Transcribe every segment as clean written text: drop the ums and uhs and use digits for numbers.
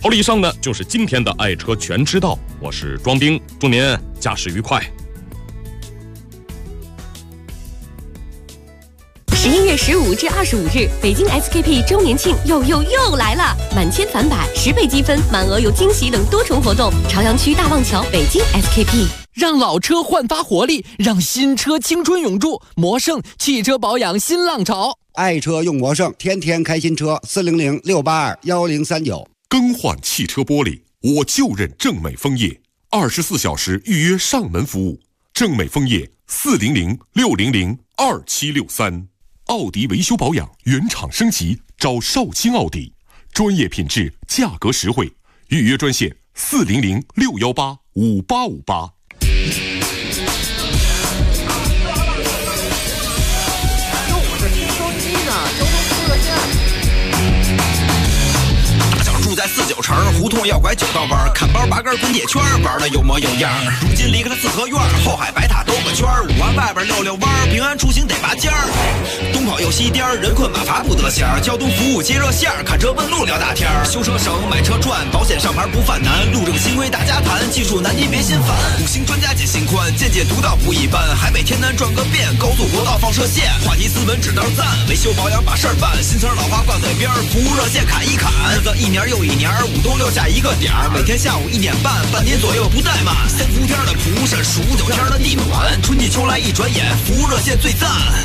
好了，以上呢就是今天的爱车全知道，我是庄兵，祝您驾驶愉快。 11月15至25日，北京 SKP 周年庆又来了！满千返百，10倍积分，满额有惊喜等多重活动。朝阳区大望桥北京 SKP， 让老车焕发活力，让新车青春永驻。魔盛汽车保养新浪潮， 爱车用魔盛，天天开新车。400-682-1039。 更换汽车玻璃，我就认正美枫叶，24小时预约上门服务。正美枫叶400-600-2763。奥迪维修保养原厂升级，找少卿奥迪，专业品质，价格实惠，预约专线400-618-5858。 住在49城，胡同要拐9道弯，看包拔根滚铁圈，玩的有模有样。如今离开了四合院，后海白塔兜个圈，5环外边溜溜弯，平安出行得拔尖儿。东跑又西颠，人困马乏不得闲。交通服务接热线，看车问路聊大天。修车省，买车赚，保险上牌不犯难。路政新规大家谈，技术难您别心烦。5星专家解心宽，见解独到不一般。海北天南转个遍，高速国道放射线，话题斯文指道赞，维修保养把事儿办。新词老话挂嘴边，服务热线砍一砍。日子一年又一年，5冬6夏一个点儿，每天下午1点半，半年左右不怠慢。3伏天的蒲扇，数9天的地暖，春季秋来一转眼，服务热线最赞。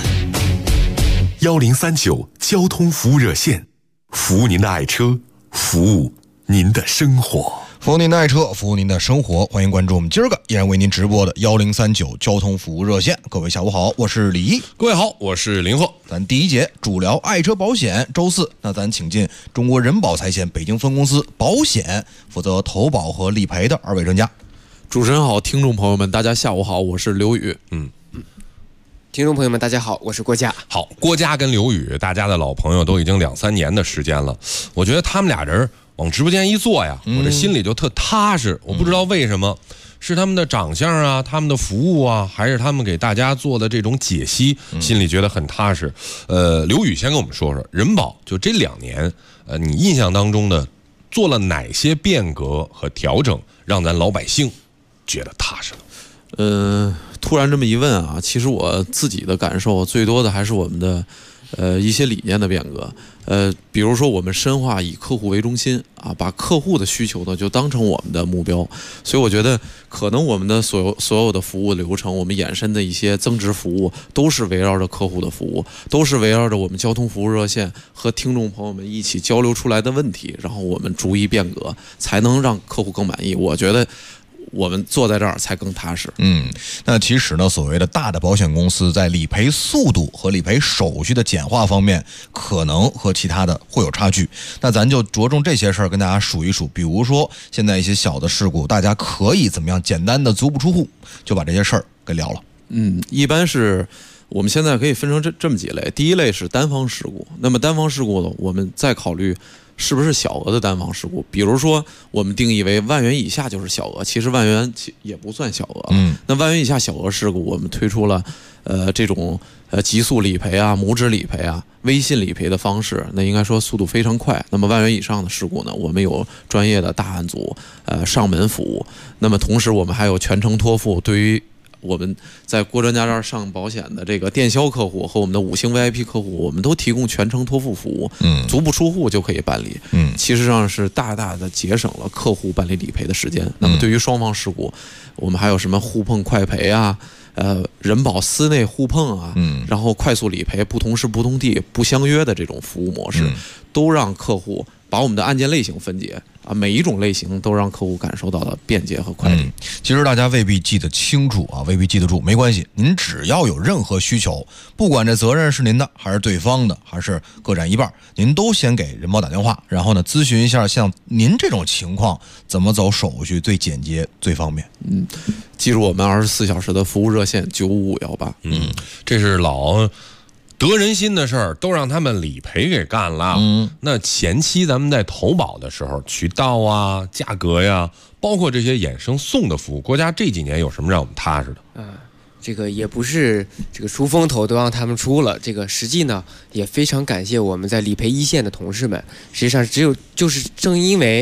1039交通服务热线，服务您的爱车，服务您的生活。 服务您的爱车，服务您的生活，欢迎关注我们今儿个依然为您直播的1039交通服务热线。各位下午好，我是李一。 各位好，我是林鹤。 咱第一节主聊爱车保险，周四那咱请进中国人保财险北京分公司保险负责投保和理赔的2位专家。 主持人好，听众朋友们大家下午好，我是刘宇。 听众朋友们大家好，我是郭嘉。 好，郭嘉跟刘宇大家的老朋友都已经2、3年的时间了，我觉得他们俩人往直播间一坐呀，我这心里就特踏实。我不知道为什么，是他们的长相啊，他们的服务啊，还是他们给大家做的这种解析，心里觉得很踏实。刘宇先跟我们说说人保就这2年，你印象当中的做了哪些变革和调整，让咱老百姓觉得踏实了？ 突然这么一问啊，其实我自己的感受最多的还是我们的一些理念的变革。比如说我们深化以客户为中心啊，把客户的需求呢就当成我们的目标。所以我觉得可能我们的所有的服务流程，我们衍生的一些增值服务，都是围绕着客户的服务，都是围绕着我们交通服务热线和听众朋友们一起交流出来的问题，然后我们逐一变革，才能让客户更满意。我觉得我们坐在这儿才更踏实。 那其实呢，所谓的大的保险公司在理赔速度和理赔手续的简化方面，可能和其他的会有差距。那咱就着重这些事儿跟大家数一数，比如说现在一些小的事故，大家可以怎么样简单的足不出户就把这些事儿给聊了。 一般是我们现在可以分成这么几类。第一类是单方事故，那么单方事故呢，我们再考虑是不是小额的单方事故。比如说我们定义为1万元以下就是小额，其实1万元也不算小额。那1万元以下小额事故，我们推出了这种极速理赔啊、拇指理赔啊、微信理赔的方式，那应该说速度非常快。那么1万元以上的事故呢，我们有专业的大案组上门服务。那么同时我们还有全程托付，对于我们在郭专家这儿上保险的这个电销客户和我们的5星 VIP 客户，我们都提供全程托付服务，足不出户就可以办理。其实上是大大的节省了客户办理理赔的时间。那么对于双方事故，我们还有什么互碰快赔啊，人保司内互碰啊，然后快速理赔、不同时不同地不相约的这种服务模式，都让客户把我们的案件类型分解啊，每一种类型都让客户感受到了便捷和快利。 其实大家未必记得清楚啊，未必记得住，没关系，您只要有任何需求，不管这责任是您的还是对方的，还是各占一半，您都先给人保打电话，然后呢咨询一下像您这种情况怎么走手续最简洁最方便。 记住我们24小时的服务热线95518。 这是老得人心的事儿，都让他们理赔给干了。那前期咱们在投保的时候，渠道啊、价格呀，包括这些衍生送的服务，国家这几年有什么让我们踏实的？ 这个也不是这个出风头都让他们出了，这个实际呢也非常感谢我们在理赔一线的同事们。实际上就是正因为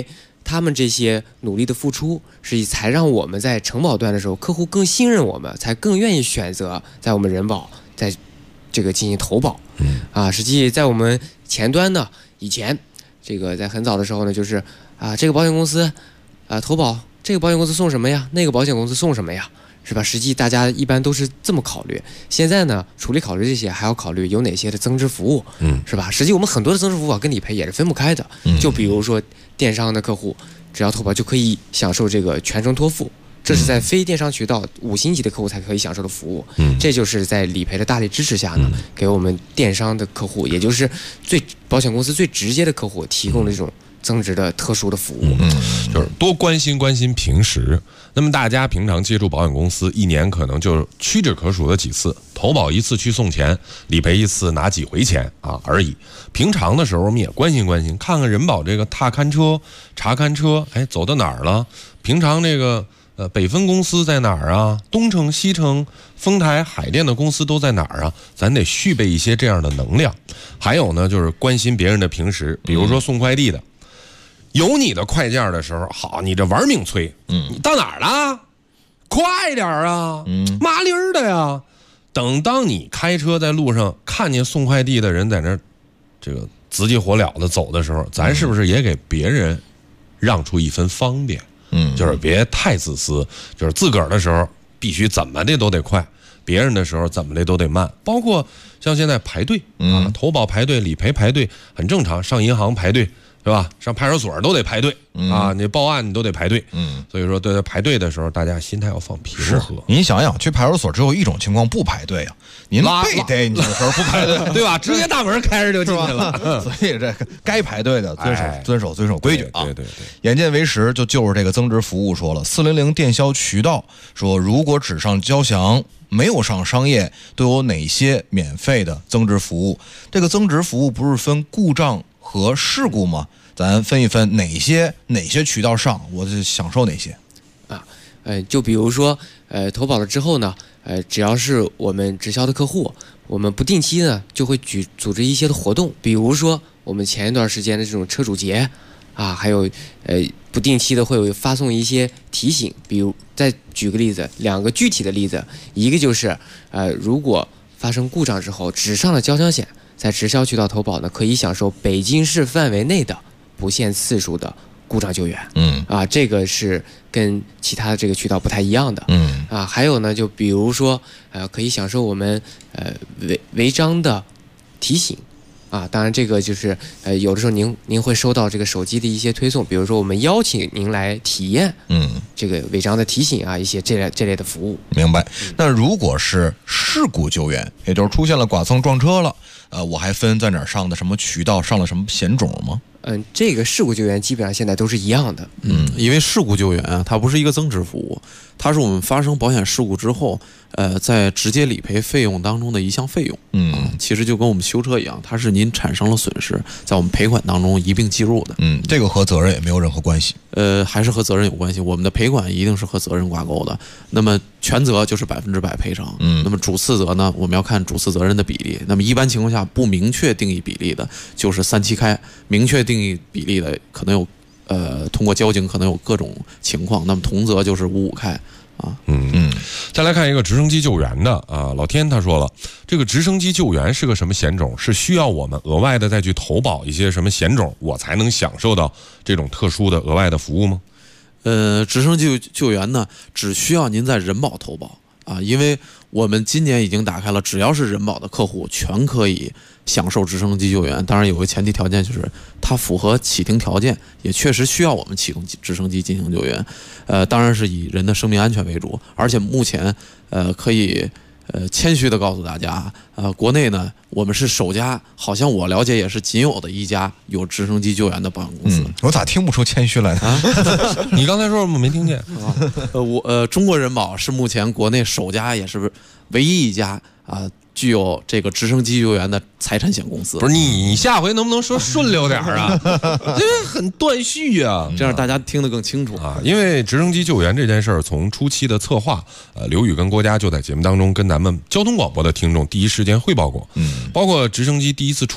他们这些努力的付出，才让我们在承保端的时候，客户更信任我们，才更愿意选择在我们人保在这个进行投保。实际在我们前端呢，以前这个在很早的时候呢，就是这个保险公司投保，这个保险公司送什么呀？那个保险公司送什么呀？是吧？实际大家一般都是这么考虑。现在呢，处理考虑这些，还要考虑有哪些的增值服务，是吧？实际我们很多的增值服务跟理赔也是分不开的。就比如说电商的客户，只要投保就可以享受这个全程托付，这是在非电商渠道5星级的客户才可以享受的服务。这就是在理赔的大力支持下呢，给我们电商的客户，也就是保险公司最直接的客户提供了这种增值的特殊的服务。 就是多关心平时。那么大家平常接触保险公司，一年可能就屈指可数的几次，投保一次去送钱，理赔一次拿几回钱而已。平常的时候我们也关心，看看人保这个踏勘车、查勘车，走到哪儿了？平常这个北分公司在哪儿啊？东城、西城、丰台、海淀的公司都在哪儿啊？咱得蓄备一些这样的能量。还有呢，就是关心别人的平时，比如说送快递的。有你的快件的时候，好，你这玩命催，你到哪儿了？快点啊，麻利儿的呀！当你开车在路上看见送快递的人在那这个直接火燎的走的时候，咱是不是也给别人让出一分方便？就是别太自私，就是自个儿的时候必须怎么的都得快，别人的时候怎么的都得慢。包括像现在排队投保排队、理赔排队很正常，上银行排队。是吧？上派出所都得排队你报案你都得排队。所以说对排队的时候，大家心态要放平和。 您想想，去派出所只有一种情况不排队啊，您非得你的时候不排队， 对吧？直接大门开着就进去了。 所以这该排队的遵守规矩啊。 对。 眼见为实，就是这个增值服务说了，400电销渠道说，如果只上交强，没有上商业，都有哪些免费的增值服务？这个增值服务不是分故障和事故吗？咱分一分哪些渠道上，我就享受哪些就比如说投保了之后呢，只要是我们直销的客户，我们不定期呢就会组织一些的活动，比如说我们前一段时间的这种车主节还有不定期的会有发送一些提醒。比如再举个例子，2个具体的例子，一个就是如果发生故障之后只上了交强险，在直销渠道投保呢，可以享受北京市范围内的不限次数的故障救援。这个是跟其他的这个渠道不太一样的。还有呢，就比如说可以享受我们违章的提醒。当然这个就是有的时候您会收到这个手机的一些推送，比如说我们邀请您来体验这个违章的提醒一些这类的服务。 明白。那如果是事故救援，也就是出现了剐蹭撞车了，我还分在哪儿上的什么渠道，上了什么险种吗？ 这个事故救援基本上现在都是一样的。 因为事故救援它不是一个增值服务，它是我们发生保险事故之后，在直接理赔费用当中的一项费用。其实就跟我们修车一样，它是您产生了损失，在我们赔款当中一并计入的。 这个和责任也没有任何关系。 还是和责任有关系。我们的赔款一定是和责任挂钩的。那么全责就是100%赔偿。那么主次责呢，我们要看主次责任的比例。那么一般情况下不明确定义比例的，就是3-7开；明确定义比例的，可能有通过交警可能有各种情况。那么同责就是5-5开。 再来看一个直升机救援的老天他说了，这个直升机救援是个什么险种？是需要我们额外的再去投保一些什么险种，我才能享受到这种特殊的额外的服务吗？ 直升机救援呢，只需要您在人保投保因为我们今年已经打开了，只要是人保的客户全可以享受直升机救援。当然有个前提条件，就是它符合启停条件，也确实需要我们启动直升机进行救援。当然是以人的生命安全为主，而且目前可以谦虚的告诉大家，国内呢我们是首家，好像我了解也是仅有的一家有直升机救援的保险公司。 我咋听不出谦虚来呢？ 你刚才说我没听见中国人保是目前国内首家，也是唯一一家具有这个直升机救援的财产险公司。 不是你下回能不能说顺溜点啊？这很断续啊， 这样大家听得更清楚因为直升机救援这件事儿，从初期的策划，刘宇跟郭嘉就在节目当中跟咱们交通广播的听众第一时间汇报过。包括直升机第一次出动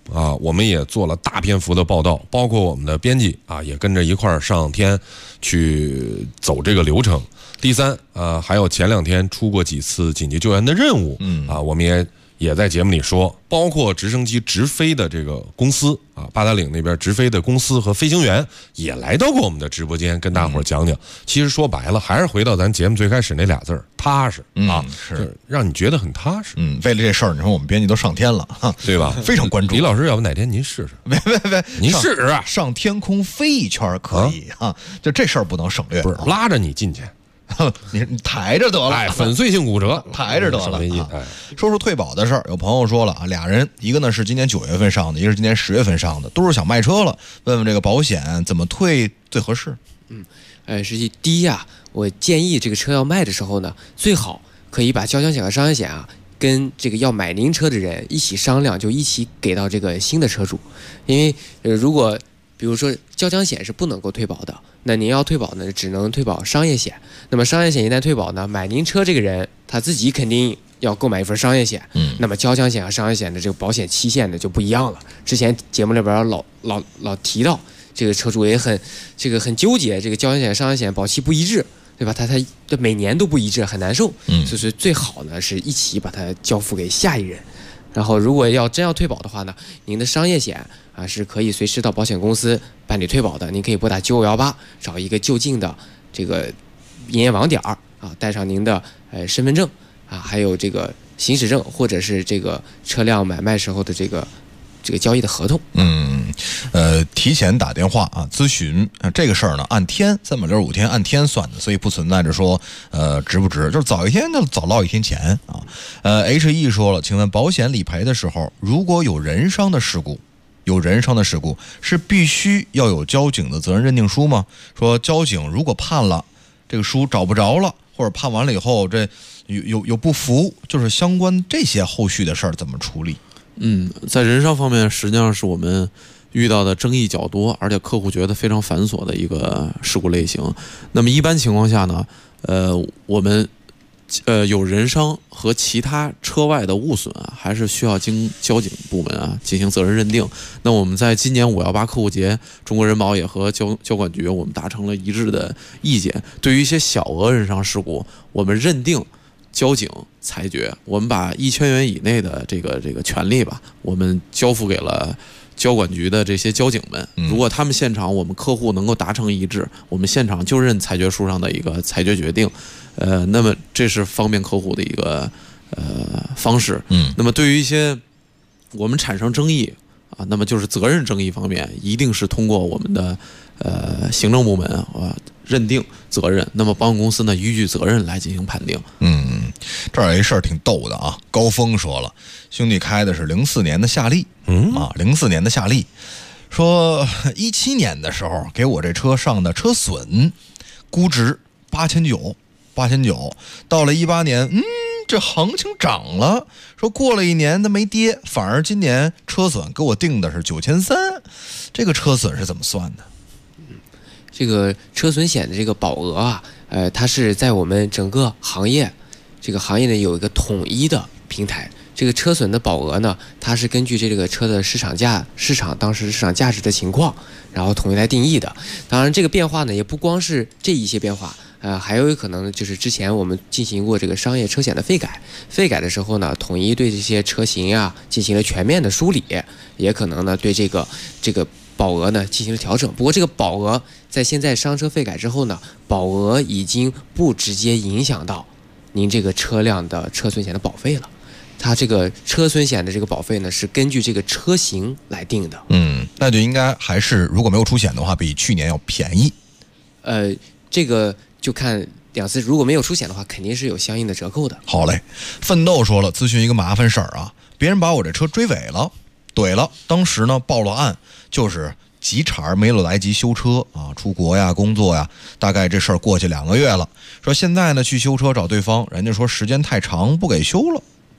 啊，我们也做了大篇幅的报道，包括我们的编辑啊，也跟着一块儿上天去走这个流程。第三，还有前2天出过几次紧急救援的任务，我们也在节目里说，包括直升机直飞的这个公司啊，八达岭那边直飞的公司和飞行员也来到过我们的直播间，跟大伙儿讲讲。其实说白了，还是回到咱节目最开始那俩字儿，踏实啊， 是让你觉得很踏实。 为了这事儿，你说我们编辑都上天了， 对吧？ 非常关注。 李老师，要不哪天您试试？ 别， 您试试上天空飞一圈可以啊，就这事儿不能省略。 不是拉着你进去。 你抬着得了， 哎，粉碎性骨折， 抬着得了。 哎， 说说退保的事儿，有朋友说了啊，俩人，一个呢是今年9月份上的，一个是今年10月份上的，都是想卖车了，问问这个保险怎么退最合适？ 实际第一啊，我建议这个车要卖的时候呢，最好可以把交强险和伤害险啊，跟这个要买您车的人一起商量，就一起给到这个新的车主，因为如果比如说交强险是不能够退保的，那您要退保呢，只能退保商业险。那么商业险一旦退保呢，买您车这个人他自己肯定要购买一份商业险，那么交强险和商业险的这个保险期限呢就不一样了。之前节目里边老提到，这个车主也很纠结，这个交强险、商业险保期不一致，对吧？他每年都不一致，很难受。所以最好呢是一起把它交付给下一人。然后，如果真要退保的话呢，您的商业险啊是可以随时到保险公司办理退保的。您可以拨打9518，找一个就近的这个营业网点啊，带上您的身份证啊，还有这个行驶证，或者是这个车辆买卖时候的这个交易的合同。 提前打电话啊咨询这个事儿呢，按天365天按天算的，所以不存在着说值不值，就是早一天就早捞一天钱啊。HE 说了，请问保险理赔的时候，如果有人伤的事故，是必须要有交警的责任认定书吗？说交警如果判了，这个书找不着了，或者判完了以后这有不服，就是相关这些后续的事儿怎么处理？ 在人伤方面，实际上是我们遇到的争议较多，而且客户觉得非常繁琐的一个事故类型。那么一般情况下呢，我们有人伤和其他车外的物损啊，还是需要经交警部门啊进行责任认定。那我们在今年518客户节，中国人保也和交管局我们达成了一致的意见，对于一些小额人伤事故，我们认定交警裁决，我们把1000元以内的这个权利吧，我们交付给了交管局的这些交警们。如果他们现场我们客户能够达成一致，我们现场就认裁决书上的一个裁决决定。那么这是方便客户的一个方式。那么对于一些我们产生争议啊，那么就是责任争议方面，一定是通过我们的行政部门认定责任，那么保险公司呢依据责任来进行判定。 这儿有一事儿挺逗的啊，高峰说了，兄弟开的是04年的夏利，04年的夏利，说17年的时候给我这车上的车损，估值8900，到了18年，这行情涨了，说过了1年它没跌，反而今年车损给我定的是9300，这个车损是怎么算的？ 这个车损险的这个保额啊，它是在我们整个行业，这个行业呢有一个统一的平台。这个车损的保额呢，它是根据这个车的当时市场价值的情况，然后统一来定义的。当然，这个变化呢也不光是这一些变化，还有可能就是之前我们进行过这个商业车险的费改的时候呢，统一对这些车型啊进行了全面的梳理，也可能呢对这个保额呢进行了调整。不过这个保额在现在商车费改之后呢，保额已经不直接影响到您这个车辆的车损险的保费了。它这个车损险的这个保费呢，是根据这个车型来定的。 那就应该还是如果没有出险的话，比去年要便宜。 这个就看两次，如果没有出险的话，肯定是有相应的折扣的。 好嘞，奋斗说了，咨询一个麻烦事儿啊，别人把我这车追尾了，怼了，当时呢报了案，就是急茬没来及修车啊，出国呀、工作呀，大概这事儿过去2个月了。说现在呢去修车找对方，人家说时间太长不给修了。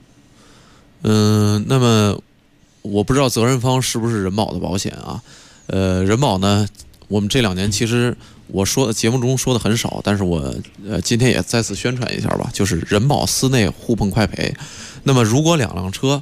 那么我不知道责任方是不是人保的保险啊？人保呢，我们这2年其实我说节目中说的很少，但是我今天也再次宣传一下吧，就是人保司内互碰快赔。那么如果2辆车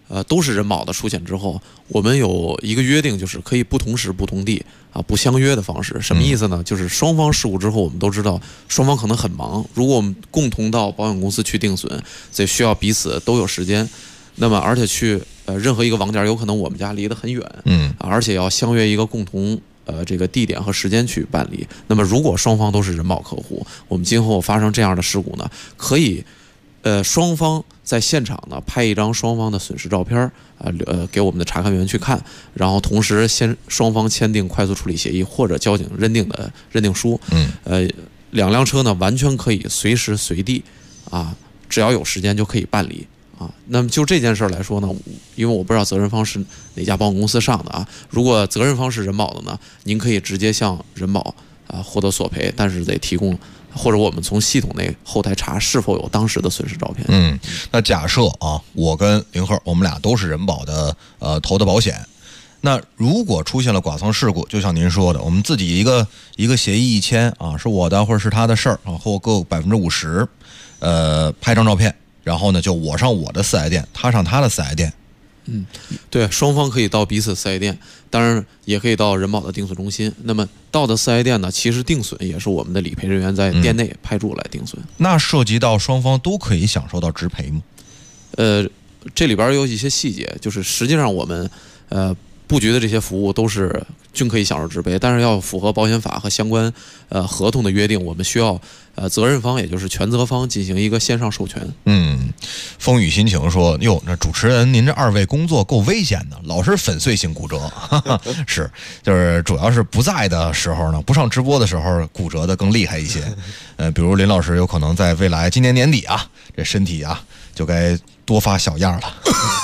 都是人保的出险之后，我们有一个约定，就是可以不同时不同地啊，不相约的方式。什么意思呢？就是双方事故之后，我们都知道双方可能很忙，如果我们共同到保险公司去定损，这需要彼此都有时间。那么而且去任何一个网点，有可能我们家离得很远，而且要相约一个共同这个地点和时间去办理。那么如果双方都是人保客户，我们今后发生这样的事故呢，可以双方在现场呢拍一张双方的损失照片给我们的查看员去看，然后同时双方签订快速处理协议或者交警认定的认定书。两辆车呢完全可以随时随地只要有时间就可以办理那么就这件事来说呢，因为我不知道责任方是哪家保险公司上的如果责任方是人保的呢，您可以直接向人保获得索赔，但是得提供或者我们从系统内后台查是否有当时的损失照片。 那假设我跟林鹤我们俩都是人保的投的保险，那如果出现了剐蹭事故，就像您说的，我们自己一个协议一签是我的或者是他的事儿或各50%，拍张照片，然后呢就我上我的4S店，他上他的4S店。 对，双方可以到彼此4S店，当然也可以到人保的定损中心。那么到的4S店呢，其实定损也是我们的理赔人员在店内派驻来定损。 那涉及到双方都可以享受到直赔吗？ 这里边有一些细节，就是实际上我们布局的这些服务都是均可以享受直赔，但是要符合保险法和相关合同的约定，我们需要责任方也就是全责方进行一个线上授权。 风雨心情说，哟，那主持人您这2位工作够危险的，老是粉碎性骨折。是，就是主要是不在的时候呢，不上直播的时候骨折的更厉害一些。比如林老师有可能在未来今年年底这身体就该多发小样了。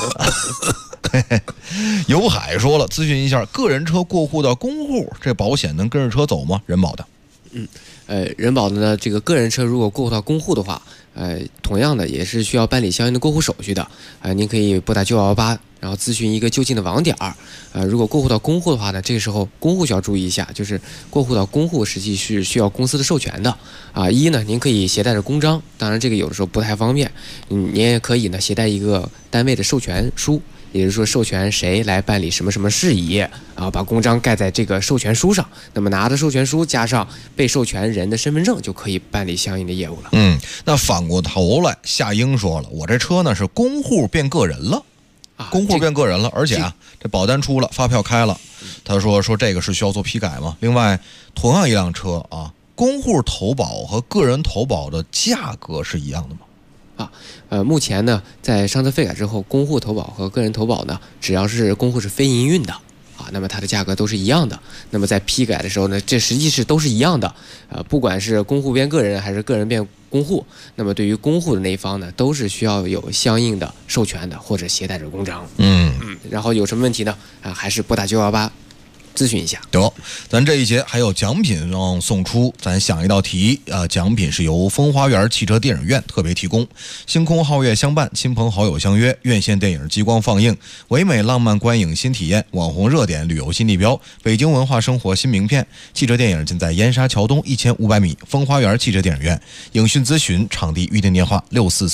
游海说了，咨询一下，个人车过户到公户，这保险能跟着车走吗？人保的。 人保的呢，这个个人车如果过户到公户的话，同样的也是需要办理相应的过户手续的。您可以拨打9118，然后咨询一个就近的网点如果过户到公户的话呢，这个时候公户需要注意一下，就是过户到公户实际是需要公司的授权的一呢，您可以携带着公章，当然这个有的时候不太方便，您也可以呢携带一个单位的授权书。也就是说，授权谁来办理什么什么事宜把公章盖在这个授权书上，那么拿着授权书加上被授权人的身份证，就可以办理相应的业务了。 那反过头来，夏英说了，我这车呢是公户变个人了，公户变个人了，而且这保单出了，发票开了，他说这个是需要做批改吗？另外，同样一辆车公户投保和个人投保的价格是一样的吗？ 目前呢，在上次费改之后，公户投保和个人投保呢，只要是公户是非营运的那么它的价格都是一样的。那么在批改的时候呢，这实际是都是一样的不管是公户变个人还是个人变公户，那么对于公户的那一方呢，都是需要有相应的授权的或者携带着公章。然后有什么问题呢？还是拨打9118。咨询一下。 得，咱这一节还有奖品让送出，咱想一道题奖品是由风花园汽车电影院特别提供，星空皓月相伴，亲朋好友相约，院线电影激光放映，唯美浪漫观影新体验，网红热点旅游新地标，北京文化生活新名片。汽车电影尽在燕莎桥东1500米风花园汽车电影院。影讯咨询场地预订电话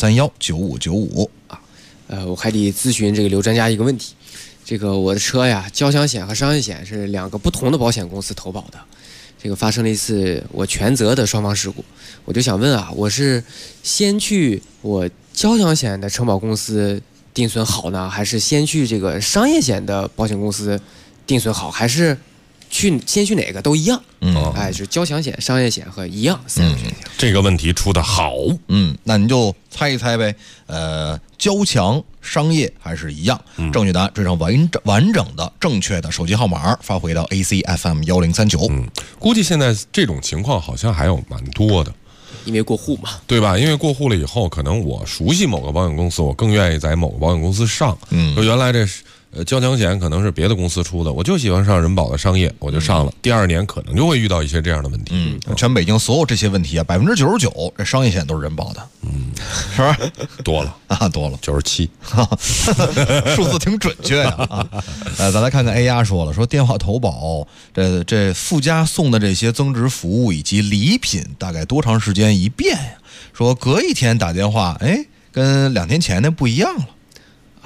64319595。 我还得咨询这个刘专家一个问题。这个我的车呀，交强险和商业险是2个不同的保险公司投保的。这个发生了一次我全责的双方事故，我就想问我是先去我交强险的承保公司定损好呢，还是先去这个商业险的保险公司定损好，还是先去哪个都一样？是交强险、商业险和一样3种选项。 这个问题出的好。 那你就猜一猜呗。交强、商业还是一样？正确答案追上完整的正确的手机号码发回到 ACFM 1039。 估计现在这种情况好像还有蛮多的。 因为过户嘛， 对吧？因为过户了以后，可能我熟悉某个保险公司，我更愿意在某个保险公司上。就原来这交强险可能是别的公司出的，我就喜欢上人保的商业，我就上了。第2年可能就会遇到一些这样的问题。 全北京所有这些问题99%这商业险都是人保的。是吧？ 多了多了 97， 数字挺准确呀。咱来看看 A 丫说了，说电话投保这附加送的这些增值服务以及礼品大概多长时间一变呀？说隔一天打电话，跟2天前那不一样了。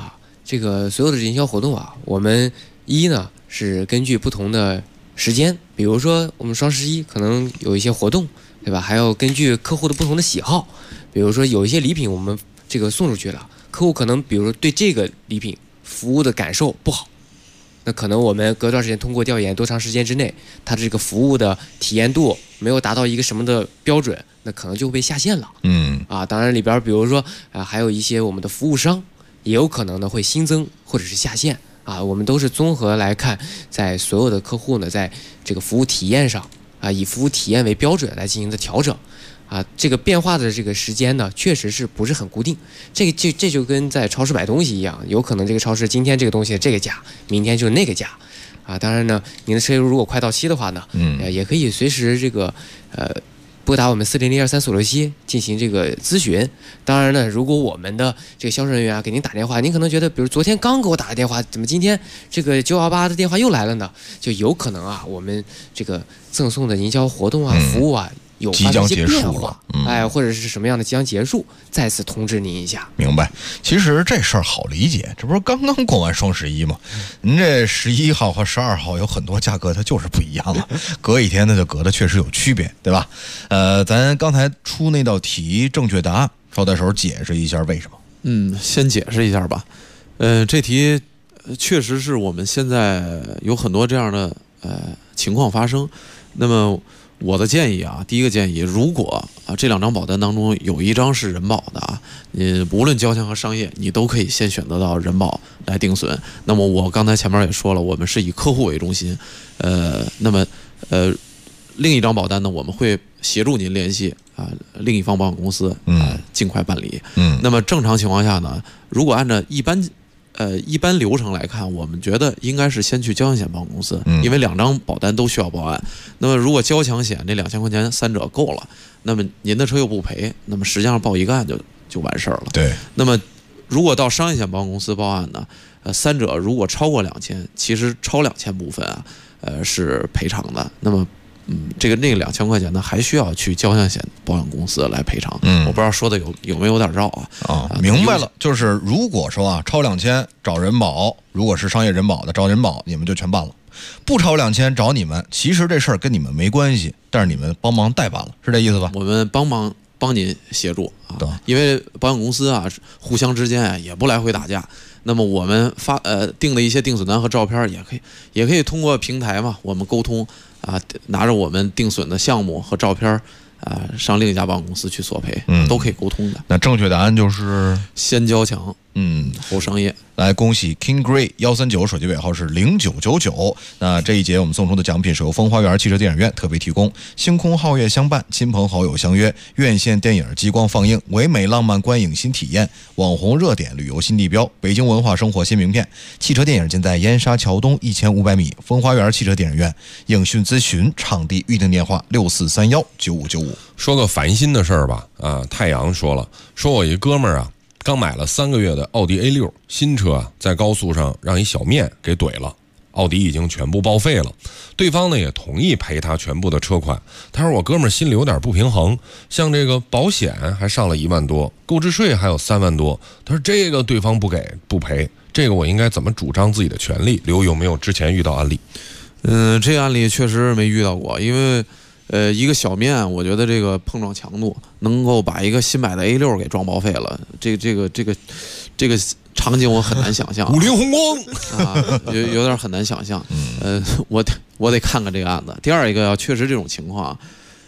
这个所有的营销活动啊，我们一呢是根据不同的时间，比如说我们双11可能有一些活动，对吧？还要根据客户的不同的喜好，比如说有一些礼品我们这个送出去了，客户可能比如说对这个礼品服务的感受不好，那可能我们隔段时间通过调研，多长时间之内，它这个服务的体验度没有达到一个什么的标准，那可能就会被下线了。当然里边比如说还有一些我们的服务商也有可能呢会新增或者是下线。我们都是综合来看，在所有的客户呢，在这个服务体验上以服务体验为标准来进行的调整这个变化的这个时间呢，确实是不是很固定。这就跟在超市买东西一样，有可能这个超市今天这个东西这个价，明天就是那个价当然呢，您的车如果快到期的话呢，也可以随时这个拨打我们40023467进行这个咨询。当然呢，如果我们的这个销售人员给您打电话，您可能觉得，比如昨天刚给我打个电话，怎么今天这个918的电话又来了呢？就有可能我们这个赠送的营销活动服务有发生一些变化，或者是什么样的即将结束，再次通知您一下。 明白。其实这事儿好理解，这不是刚刚过完双11吗？您这11号和12号有很多价格它就是不一样了，隔一天它就隔的确实有区别，对吧？咱刚才出那道题正确答案，捎带手解释一下为什么？ 先解释一下吧。这题确实是我们现在有很多这样的情况发生。那么我的建议第一个建议，如果这2张保单当中有一张是人保的无论交强和商业，你都可以先选择到人保来定损。那么我刚才前面也说了，我们是以客户为中心，那么另一张保单呢，我们会协助您联系另一方保险公司尽快办理。那么正常情况下呢，如果按照一般流程来看，我们觉得应该是先去交强险保险公司，因为2张保单都需要报案。那么如果交强险这2000块钱3者够了，那么您的车又不赔，那么实际上报一个案就完事儿了。 对。那么如果到商业险保险公司报案呢，3者如果超过2000，其实超2000部分是赔偿的。那么那个2000块钱呢，还需要去交强险保险公司来赔偿。我不知道说的有没有点绕明白了，就是如果说超2000找人保，如果是商业人保的找人保，你们就全办了；不超2000找你们，其实这事儿跟你们没关系，但是你们帮忙代办了，是这意思吧？ 我们帮您协助因为保险公司互相之间也不来回打架。那么我们定的一些定损单和照片也可以通过平台嘛，我们沟通拿着我们定损的项目和照片上另一家保险公司去索赔，都可以沟通的。 那正确答案就是先交强，后商业。 来，恭喜 King Gray 139，手机尾号是0999。那这一节我们送出的奖品是由风花园汽车电影院特别提供，星空皓月相伴，亲朋好友相约，院线电影激光放映，唯美浪漫观影新体验，网红热点旅游新地标，北京文化生活新名片。汽车电影尽在燕莎桥东1500米，风花园汽车电影院。影讯咨询场地预订电话6431959595。 说个烦心的事儿吧，太阳说了，说我一哥们儿刚买了3个月的奥迪 A6 新车在高速上让一小面给怼了，奥迪已经全部报废了，对方呢也同意赔他全部的车款。他说我哥们儿心里有点不平衡，像这个保险还上了1万多，购置税还有3万多，他说这个对方不赔，这个我应该怎么主张自己的权利？刘有没有之前遇到案例？ 这个案例确实没遇到过，因为一个小面，我觉得这个碰撞强度能够把一个新买的 A6 给撞报废了，这个场景我很难想象。 五菱宏光有点很难想象。我得看看这个案子。第二一个确实这种情况，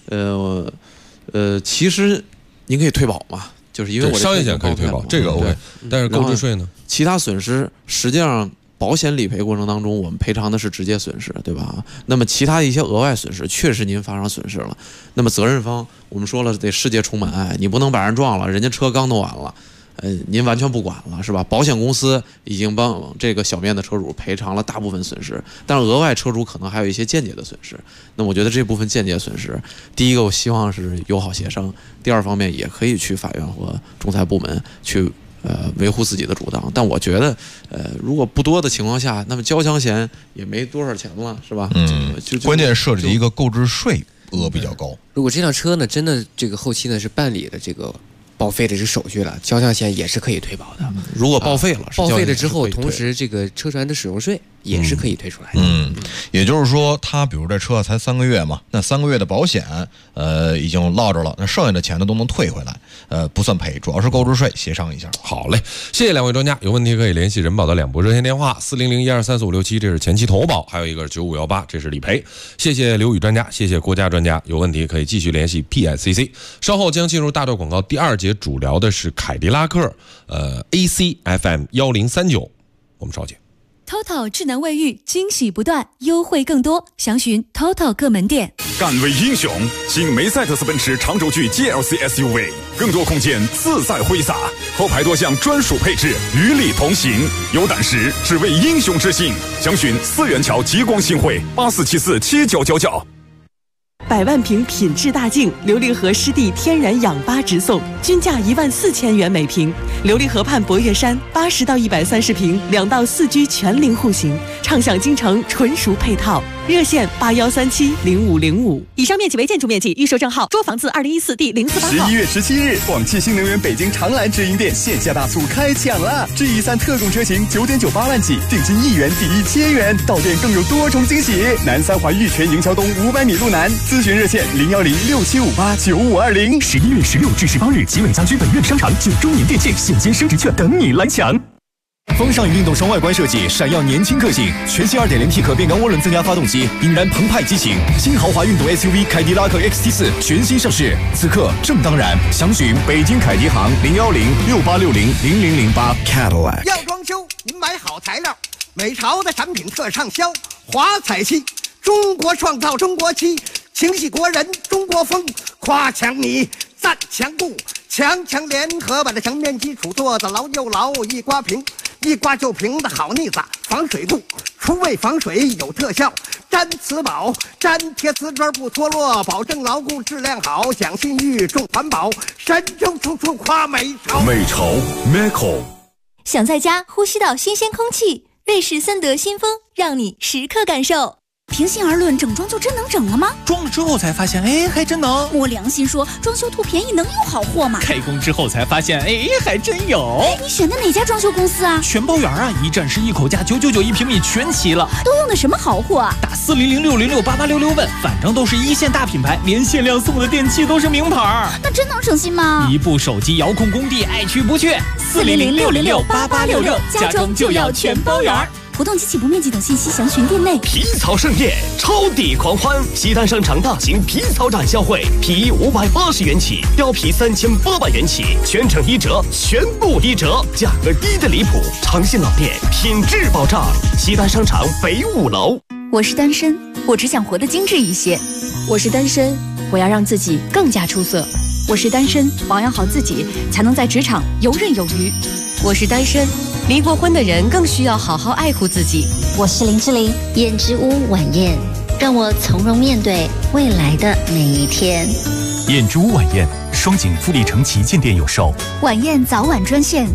其实您可以退保嘛，就是因为我商业险可以退保，这个 OK，但是购置税呢？ 其他损失实际上。保险理赔过程当中，我们赔偿的是直接损失，对吧？那么其他一些额外损失，确实您发生损失了。那么责任方，我们说了得世界充满爱，你不能把人撞了，人家车刚弄完了，您完全不管了，是吧？保险公司已经帮这个小面的车主赔偿了大部分损失，但是额外车主可能还有一些间接的损失。那我觉得这部分间接损失，第一个我希望是友好协商，第二方面也可以去法院和仲裁部门去。维护自己的主张，但我觉得，如果不多的情况下，那么交强险也没多少钱了，是吧？ 关键设置一个购置税额比较高。 如果这辆车呢，真的这个后期呢是办理了这个报废的这个手续了，交强险也是可以退保的。 如果报废了， 报废了之后，同时这个车船的使用税也是可以退出来的。 也就是说，他比如这车才3个月嘛，那3个月的保险，已经落着了，那剩下的钱呢都能退回来，不算赔，主要是购置税协商一下。 好嘞，谢谢两位专家，有问题可以联系人保的2部热线电话400-1234567，这是前期投保，还有一个是9518，这是理赔。谢谢刘宇专家，谢谢郭嘉专家，有问题可以继续联系 PSCC。稍后将进入大段广告，第2节主聊的是凯迪拉克，AC FM 1039，我们稍见。 TOTO 智能卫浴惊喜不断，优惠更多，详询 TOTO 各门店。 敢为英雄，新梅赛德斯奔驰长轴距 GLC SUV， 更多空间自在挥洒，后排多项专属配置与你同行。有胆识，只为英雄之心。详询4元桥极光新汇84747999。 100万瓶品质大净琉璃河湿地天然氧吧直送，均价14000元每瓶。琉璃河畔博悦山80到130平，2到4居全龄户型，畅享京城纯熟配套。热线81370505。以上面积为建筑面积，预售证号：捉房子2014第048号。 11月17日，广汽新能源北京长蓝直营店线下大促开抢了 ！G3 特供车型9.98万起，定金1元抵1000元，到店更有多重惊喜。南三环玉泉营桥东500米路南，咨询热线01067589520。 11月16至18日，集美家居本院商场9周年店庆现金升值券等你来抢。 风尚运动双外观设计，闪耀年轻个性。全新 2.0T 可变缸涡轮增压发动机，引燃澎湃激情。新豪华运动 SUV 凯迪拉克 XT4 全新上市，此刻正当然。详询北京凯迪行01068600008。Cadillac 要装修，您买好材料，美潮的产品特畅销。华彩漆，中国创造中国漆，情系国人中国风，夸强你赞强固。强联合把这墙面基础做得牢又牢，一刮平，一刮就平的好腻子，防水度，除味防水有特效，粘瓷宝，粘贴瓷砖不脱落，保证牢固质量好，讲信誉重环保，神州处处夸美潮。 美潮 Meco。 想在家呼吸到新鲜空气，瑞士森德新风让你时刻感受。 平心而论，整装就真能整了吗？ 装了之后才发现，哎，还真能。 我良心说，装修图便宜能有好货吗？ 开工之后才发现，哎，还真有。 你选的哪家装修公司啊？ 全包圆啊，一站式一口价999一平米全齐了。 都用的什么好货啊？ 打40060688866问，反正都是一线大品牌，连限量送的电器都是名牌。 那真能省心吗？ 一部手机遥控工地，爱去不去。 40060688866，家装就要全包圆。活动及起步面积等信息详询店内。 皮草盛宴，超抵狂欢！西单商场大型皮草展销会，皮衣580元起，貂皮3800元起，全程1折，全部1折，价格低的离谱。诚信老店，品质保障。西单商场北5楼。 我是单身，我只想活得精致一些。 我是单身，我要让自己更加出色。 我是单身，保养好自己，才能在职场游刃有余。 我是单身，离过婚的人更需要好好爱护自己。 我是林志玲，燕之屋晚宴，让我从容面对未来的每一天。 燕之屋晚宴，双井富力城旗舰店有售。 晚宴早晚专线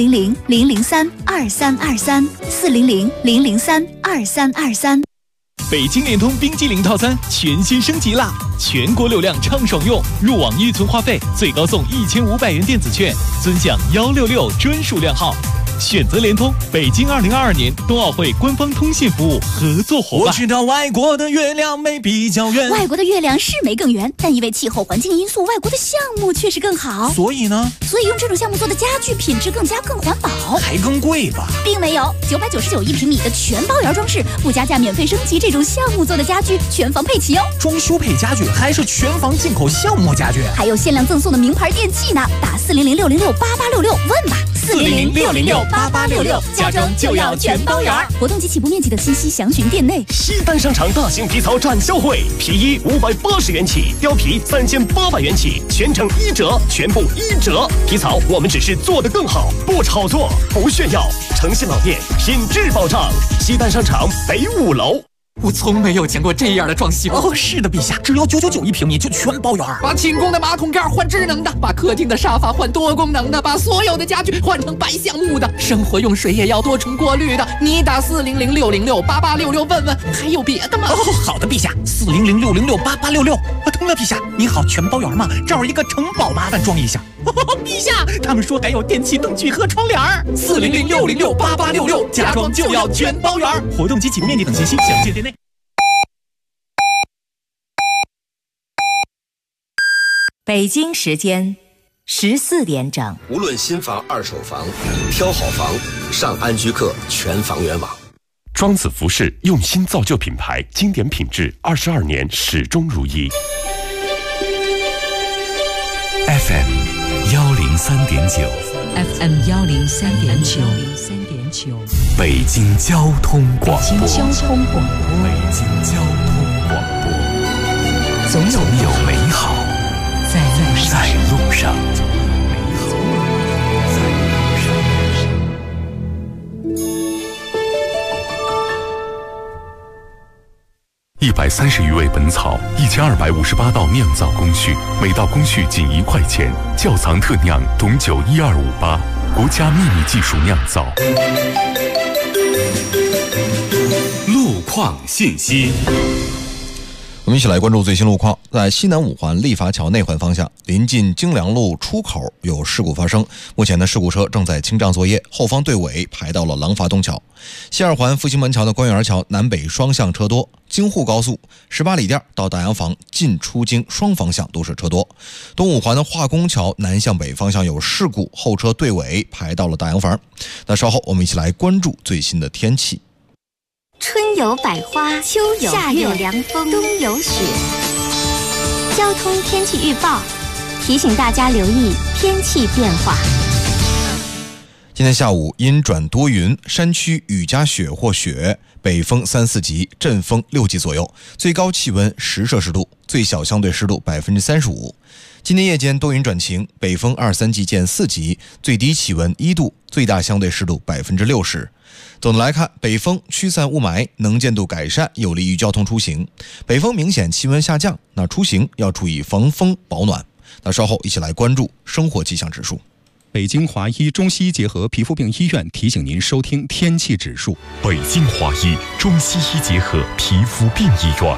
400-003-2323，400-003-2323。 北京联通冰激凌套餐全新升级啦！全国流量畅爽用，入网预存话费最高送1500元电子券，尊享166专属量号。选择联通，北京2022年冬奥会官方通信服务合作伙伴。 我知道外国的月亮没比较圆， 外国的月亮是没更圆，但因为气候环境因素，外国的项目确实更好。 所以呢？ 所以用这种项目做的家具品质更环保， 还更贵吧？ 并没有，999一平米的全包圆装饰，不加价免费升级这种项目做的家具，全房配齐哦。 装修配家具还是全房进口项目家具， 还有限量赠送的名牌电器呢。打400-606-8866问吧。400-606-8866，家装就要全包圆。活动及起步面积等信息详询店内。 西单商场大型皮草展销会，皮衣580元起，貂皮3800元起，全程1折，全部1折。皮草我们只是做得更好，不炒作，不炫耀。诚信老店，品质保障。西单商场北5楼。 我从没有见过这样的装修哦！ 是的，陛下，只要999一平米就全包圆。 把寝宫的马桶盖换智能的，把客厅的沙发换多功能的，把所有的家具换成白橡木的，生活用水也要多重过滤的。你打400-606-8866问问，还有别的吗？ 哦，好的，陛下，400-606-8866。对了，陛下，你好，全包圆吗？这儿一个城堡，麻烦装一下。 陛下，他们说还有电器灯具和窗帘，400-606-8866，家装就要全包圆。活动及起步面积等信息详见店内。 北京时间14点整。 无论新房、二手房，挑好房，上安居客全房源网。 庄子服饰用心造就品牌，经典品质，22年始终如一。 FM 103.9 FM 103.9 北京交通广播。 北京交通广播。 北京交通广播。总有美好在路上。130余味本草，1258道酿造工序，每道工序仅1块钱。窖藏特酿董酒12588，国家秘密技术酿造。 路况信息。 我们一起来关注最新路况。在西南五环立法桥内环方向，临近京良路出口有事故发生，目前的事故车正在清障作业，后方队尾排到了廊坊东桥。西二环复兴门桥的官园桥南北双向车多，京沪高速18里店到大洋坊进出京双方向都是车多。东五环的化工桥南向北方向有事故，后车队尾排到了大洋坊。那稍后我们一起来关注最新的天气。 春有百花，秋有夏有凉风，冬有雪。交通天气预报提醒大家留意天气变化。 今天下午阴转多云，山区雨夹雪或雪，北风3、4级，阵风6级左右，最高气温10摄氏度，最小相对湿度35%。今天夜间多云转晴，北风2、3级见4级，最低气温1度，最大相对湿度60%。总的来看，北风驱散雾霾，能见度改善，有利于交通出行。北风明显，气温下降，那出行要注意防风保暖。那稍后一起来关注生活气象指数。 北京华医中西医结合皮肤病医院提醒您收听天气指数。 北京华医中西医结合皮肤病医院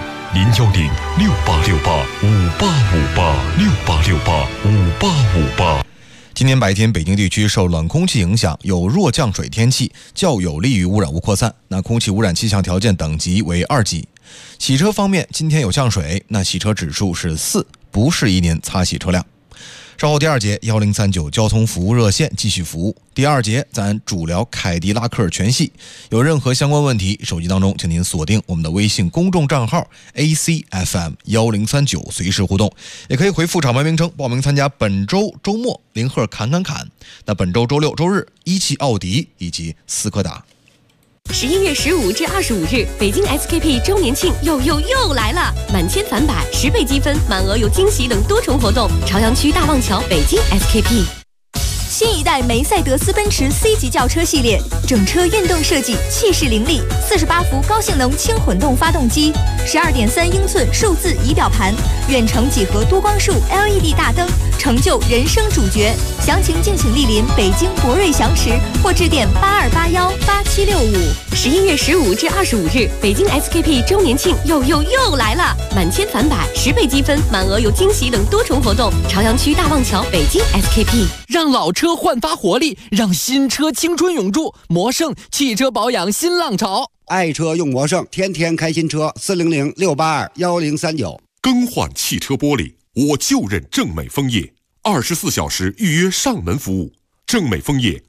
，010-6868-5858，6868-5858。今天白天，北京地区受冷空气影响，有弱降水天气，较有利于污染物扩散。那空气污染气象条件等级为2级。洗车方面，今天有降水，那洗车指数是4，不适宜您擦洗车辆。稍后第2节1039交通服务热线继续服务。第2节咱主聊凯迪拉克全系，有任何相关问题，手机当中请您锁定我们的微信公众账号 ACFM1039，随时互动，也可以回复厂牌名称报名参加本周周末零赫侃。那本周周六周日17奥迪以及斯柯达。 11月15至25日，北京 SKP 周年庆又来了！满千返百，10倍积分，满额有惊喜等多重活动。朝阳区大望桥北京 SKP。 新一代梅赛德斯奔驰 C 级轿车系列，整车运动设计，气势凌厉，48伏高性能轻混动发动机，12.3英寸数字仪表盘，远程几何多光束 LED 大灯，成就人生主角。详情敬请莅临北京博瑞祥驰或致电82818765。 11月15至25日，北京 SKP 周年庆又来了！满千返百，10倍积分，满额有惊喜等多重活动。朝阳区大望桥北京 SKP。 让老车焕发活力，让新车青春永驻。魔盛汽车保养新浪潮， 爱车用魔盛，天天开新车，400-682-1039。 更换汽车玻璃，我就认正美枫叶，24小时预约上门服务。正美枫叶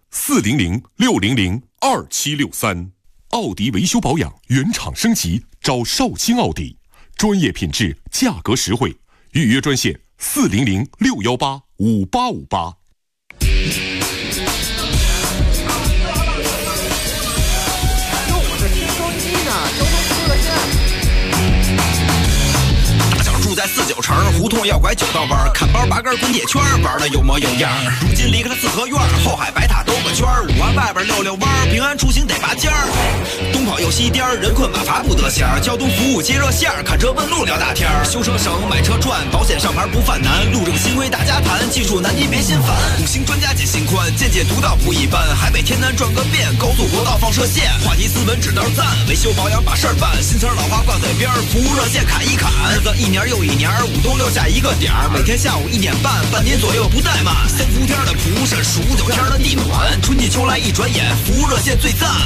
400-600-2763。奥迪维修保养原厂升级，找绍兴奥迪，专业品质，价格实惠。预约专线400-618-5858。 在49城胡同要拐9道弯，看包拔根滚铁圈，玩的有模有样。如今离开了四合院，后海白塔兜个圈，5环外边溜弯，平安出行得拔尖儿。东跑又西颠，人困马乏不得闲。交通服务接热线，看车问路聊大天。修车省，买车赚，保险上牌不犯难。路政新规大家谈，技术难题别心烦。5星专家解心宽，见解独到不一般。海北天南转个遍，高速国道放射线。话题斯文指道赞，维修保养把事儿办。新词老话挂嘴边，服务热线砍一砍。日子一年又一年5都留下一个点儿，每天下午1点半，半年左右不怠慢。3伏天的蒲扇，数9天的地暖，春季秋来一转眼，服务热线最赞。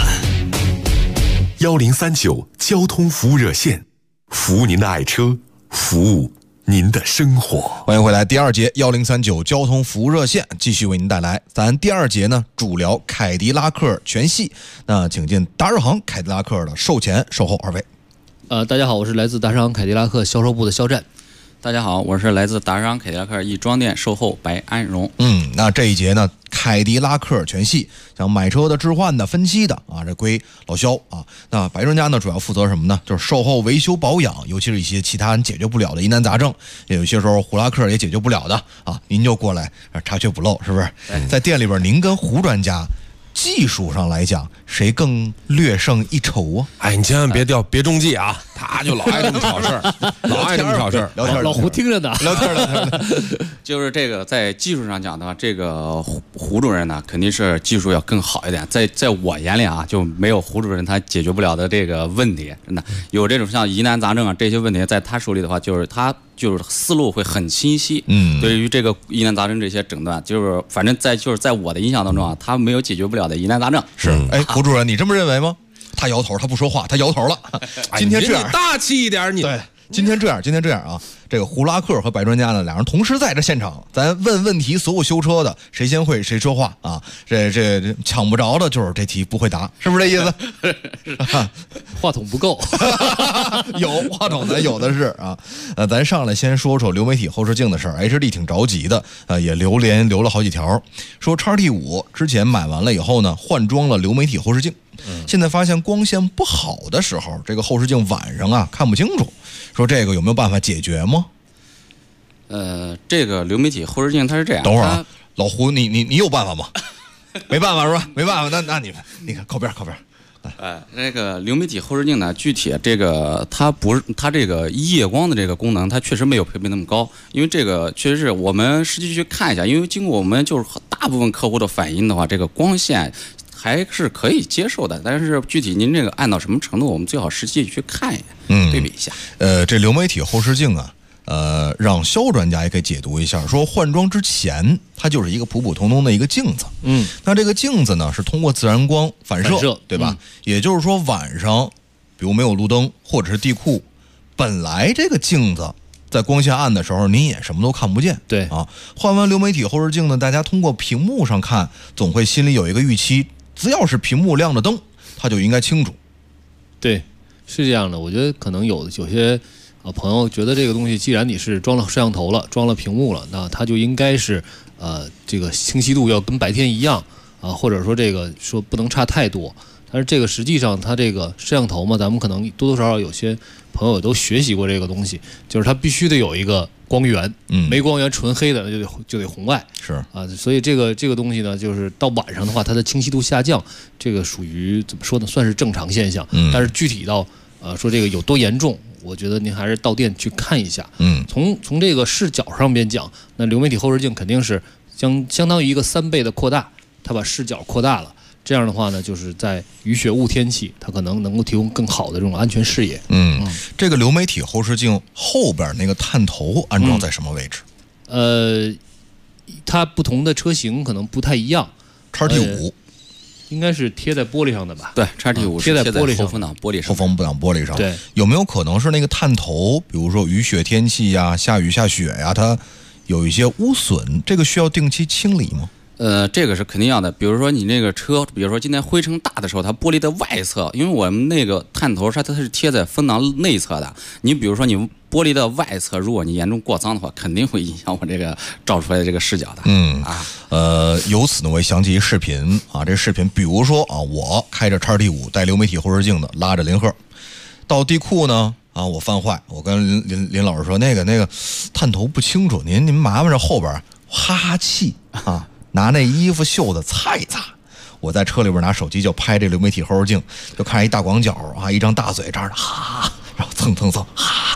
1039交通服务热线，服务您的爱车，服务您的生活。 欢迎回来，第二节1039交通服务热线继续为您带来。咱第二节呢，主聊凯迪拉克全系。那请进达日航凯迪拉克的售前售后二位。 大家好，我是来自达日航凯迪拉克销售部的肖战。 大家好，我是来自达日航凯迪拉克易装店售后白安荣。 那这一节呢，凯迪拉克全系，像买车的、置换的、分期的啊，这归老肖啊。那白专家呢，主要负责什么呢？就是售后维修保养，尤其是一些其他人解决不了的疑难杂症，也有些时候胡拉克也解决不了的啊，您就过来查缺补漏，是不是？在店里边，您跟胡专家技术上来讲，谁更略胜一筹啊？ 哎，你千万别中计啊！他就老爱这么挑事儿，老爱这么挑事儿， 聊天。 老胡听着呢， 聊天。 就是这个，在技术上讲的话，这个胡主任呢，肯定是技术要更好一点。在我眼里啊，就没有胡主任他解决不了的这个问题。真的有这种像疑难杂症啊这些问题，在他手里的话，就是他就是思路会很清晰。对于这个疑难杂症这些诊断，就是反正在我的印象当中啊，他没有解决不了的疑难杂症。 是，胡主任，你这么认为吗？他摇头，他不说话，他摇头了。今天这样， 你大气一点，你对。今天这样啊，这个胡拉克和白专家呢，两人同时在这现场，咱问问题，所有修车的谁先会谁说话啊？这抢不着的就是这题不会答，是不是这意思？ 话筒不够， 有话筒咱有的是啊。咱上来先说说流媒体后视镜的事儿 ，HD 挺着急的，也留了好几条，说 XT5 之前买完了以后呢，换装了流媒体后视镜。现在发现光线不好的时候，这个后视镜晚上啊看不清楚，说这个有没有办法解决吗？ 这个流媒体后视镜它是这样。 等会儿啊，老胡，你有办法吗？没办法是吧？没办法，那你看靠边。 那个流媒体后视镜呢，具体这个它这个夜光的这个功能，它确实没有配备那么高，因为这个确实是我们实际去看一下，因为经过我们就是大部分客户的反映的话，这个光线还是可以接受的，但是具体您这个按到什么程度，我们最好实际去看一下，对比一下。 这流媒体后视镜啊，让肖专家也给解读一下，说换装之前它就是一个普普通通的一个镜子，那这个镜子呢是通过自然光反射，对吧？也就是说晚上，比如没有路灯或者是地库，本来这个镜子在光线暗的时候，您也什么都看不见。 对啊，换完流媒体后视镜呢，大家通过屏幕上看，总会心里有一个预期。只要是屏幕亮着灯，它就应该清楚。 对，是这样的。我觉得可能有些朋友觉得这个东西，既然你是装了摄像头了，装了屏幕了，那它就应该是这个清晰度要跟白天一样啊，或者说这个说不能差太多。但是这个实际上它这个摄像头嘛，咱们可能多多少少有些朋友都学习过这个东西，就是它必须得有一个光源，没光源纯黑的那就得红外， 是啊，所以这个东西呢，就是到晚上的话，它的清晰度下降，这个属于怎么说呢，算是正常现象。但是具体到说这个有多严重，我觉得您还是到店去看一下。从这个视角上边讲，那流媒体后视镜肯定是相当于一个3倍的扩大，它把视角扩大了。这样的话呢，就是在雨雪雾天气，它可能够提供更好的这种安全视野。 这个流媒体后视镜后边那个探头安装在什么位置？ 它不同的车型可能不太一样。 XT5 应该是贴在玻璃上的吧？ 对 ，XT5 贴在玻璃上， 后风挡玻璃上。 后风挡玻璃上。 对， 有没有可能是那个探头，比如说雨雪天气呀、下雨下雪呀，它有一些污损，这个需要定期清理吗？ 这个是肯定要的。比如说你那个车，比如说今天灰尘大的时候，它玻璃的外侧，因为我们那个探头它是贴在风挡内侧的。你比如说你玻璃的外侧，如果你严重过脏的话，肯定会影响我这个照出来的这个视角的。 由此呢，我想起一视频啊，这视频，比如说啊，我开着 XT5 带流媒体后视镜的，拉着林鹤到地库呢。我犯坏，我跟林老师说，那个探头不清楚，您麻烦着后边哈气啊。拿那衣服袖子擦一擦，我在车里边拿手机就拍这流媒体后视镜，就看一大广角啊，一张大嘴这样的哈，然后蹭哈，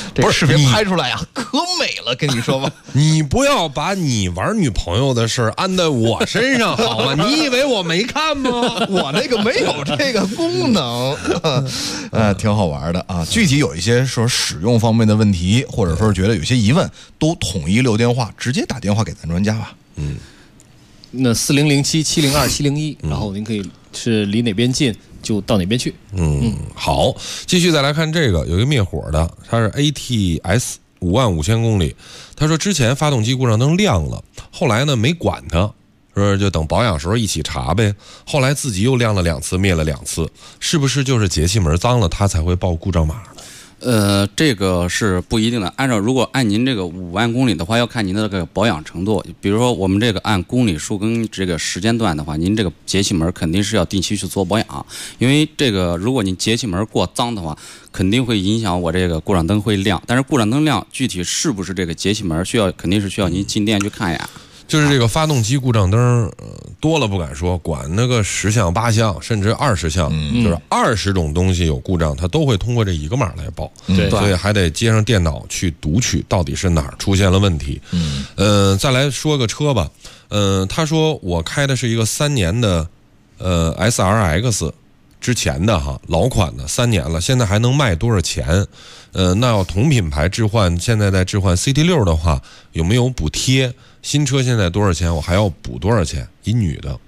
这视频拍出来呀，可美了，跟你说吧。 你不要把你玩女朋友的事儿安在我身上好吗？你以为我没看吗？ 我那个没有这个功能，挺好玩的啊。具体有一些说使用方面的问题，或者说觉得有些疑问，都统一留电话，直接打电话给咱专家吧。 那4007-702-701，然后您可以是离哪边近就到哪边去。 好，继续再来看这个，有一个灭火的，它是 ATS 55000公里。他说之前发动机故障灯亮了，后来呢没管它，说就等保养时候一起查呗。后来自己又亮了2次，灭了2次，是不是就是节气门脏了，它才会报故障码？ 这个是不一定的。如果按您这个5万公里的话，要看您的这个保养程度。比如说我们这个按公里数跟这个时间段的话，您这个节气门肯定是要定期去做保养，因为这个如果您节气门过脏的话，肯定会影响我这个故障灯会亮。但是故障灯亮具体是不是这个节气门，肯定是需要您进店去看呀。 就是这个发动机故障灯，多了不敢说，管那个10项8项甚至20项，就是20种东西有故障，它都会通过这一个码来报。 对， 所以还得接上电脑去读取到底是哪儿出现了问题。再来说个车吧。他说我开的是一个3年的SRX， 之前的老款的3年了，现在还能卖多少钱？那要同品牌置换，现在在置换 CT6 的话，有没有补贴？新车现在多少钱？我还要补多少钱？一女的，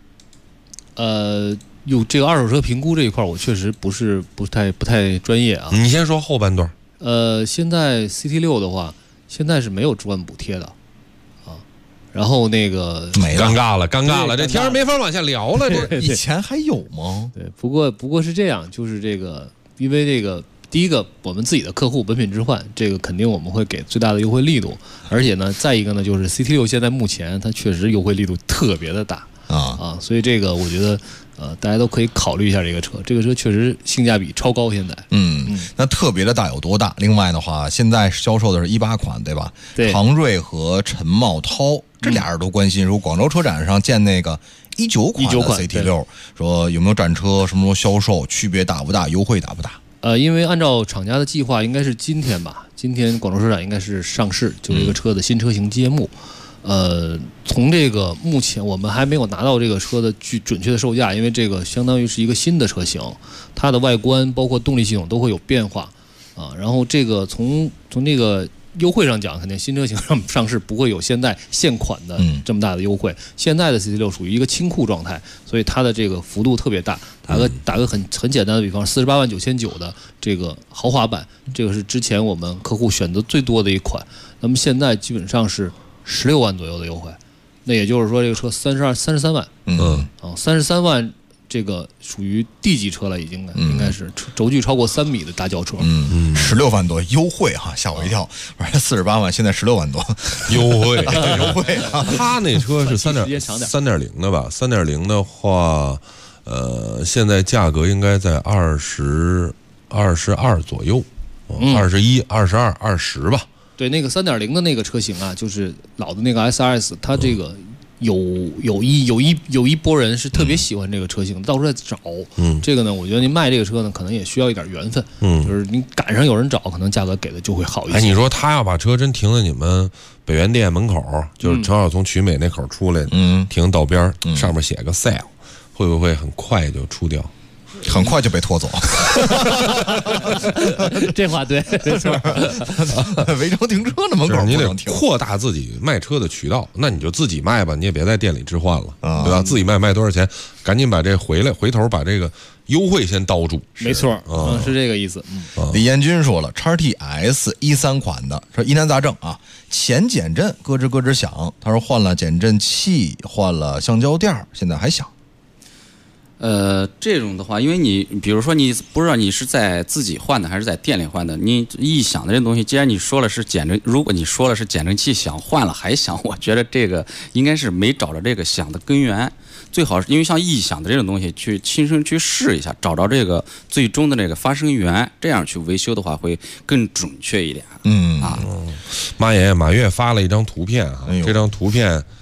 有这个二手车评估这一块，我确实不太专业啊。 你先说后半段。 现在 CT6 的话，现在是没有置换补贴的啊。然后那个尴尬了，这天没法往下聊了。这以前还有吗？ 对，不过是这样，就是这个，因为这个。第一个，我们自己的客户本品置换，这个肯定我们会给最大的优惠力度，而且呢，再一个呢，就是 CT6 现在目前它确实优惠力度特别的大所以这个我觉得大家都可以考虑一下这个车，确实性价比超高。现在， 那特别的大有多大？另外的话，现在销售的是18款，对吧？ 对， 唐瑞和陈茂涛这俩人都关心，说广州车展上见那个19款的 CT6，说有没有展车，什么时候销售，区别大不大，优惠大不大？ 因为按照厂家的计划，应该是今天吧。今天广州车展应该是上市，就这个车的新车型揭幕。从这个目前我们还没有拿到这个车的准确的售价，因为这个相当于是一个新的车型，它的外观包括动力系统都会有变化然后这个从这个优惠上讲，肯定新车型上市不会有现在现款的这么大的优惠。现在的 CT6 属于一个清库状态，所以它的这个幅度特别大。打个很简单的比方，489900的这个豪华版，这个是之前我们客户选择最多的一款。那么现在基本上是16万左右的优惠，那也就是说这个车33万，33万。这个属于 D 级车了，已经应该是轴距超过3米的大轿车。 16万多优惠吓我一跳！反正48万，现在16万多优惠优惠。 他那车是3.0的吧？3.0的话，现在价格应该在22左右，21、22、20吧。 对，那个3.0的那个车型啊，就是老的那个 SRS， 它这个。有一波人是特别喜欢这个车型，到处在找。这个呢，我觉得您卖这个车呢，可能也需要一点缘分。就是您赶上有人找，可能价格给的就会好一些。 你说他要把车真停在你们北园店门口，就是正好从曲美那口出来，停道边，上面写个 sale， 会不会很快就出掉？ 很快就被拖走。 这话对，没错。 违章停车的门口， 你得扩大自己卖车的渠道。那你就自己卖吧，你也别在店里置换了，对吧？自己卖多少钱，赶紧把这回头把这个优惠先叨住。 没错，是这个意思。 李彦军说了 ，XTS 13款的说疑难杂症啊，前减震咯吱响，他说换了减震器，换了橡胶垫，现在还响。 这种的话，因为你比如说你不知道你是在自己换的还是在店里换的，你一响的这东西，既然你说了是减震，如果你说了是减震器响，换了还响，我觉得这个应该是没找着这个响的根源。最好是因为像异响的这种东西，去亲身去试一下，找着这个最终的这个发生源，这样去维修的话会更准确一点。 马爷马月发了一张图片啊，这张图片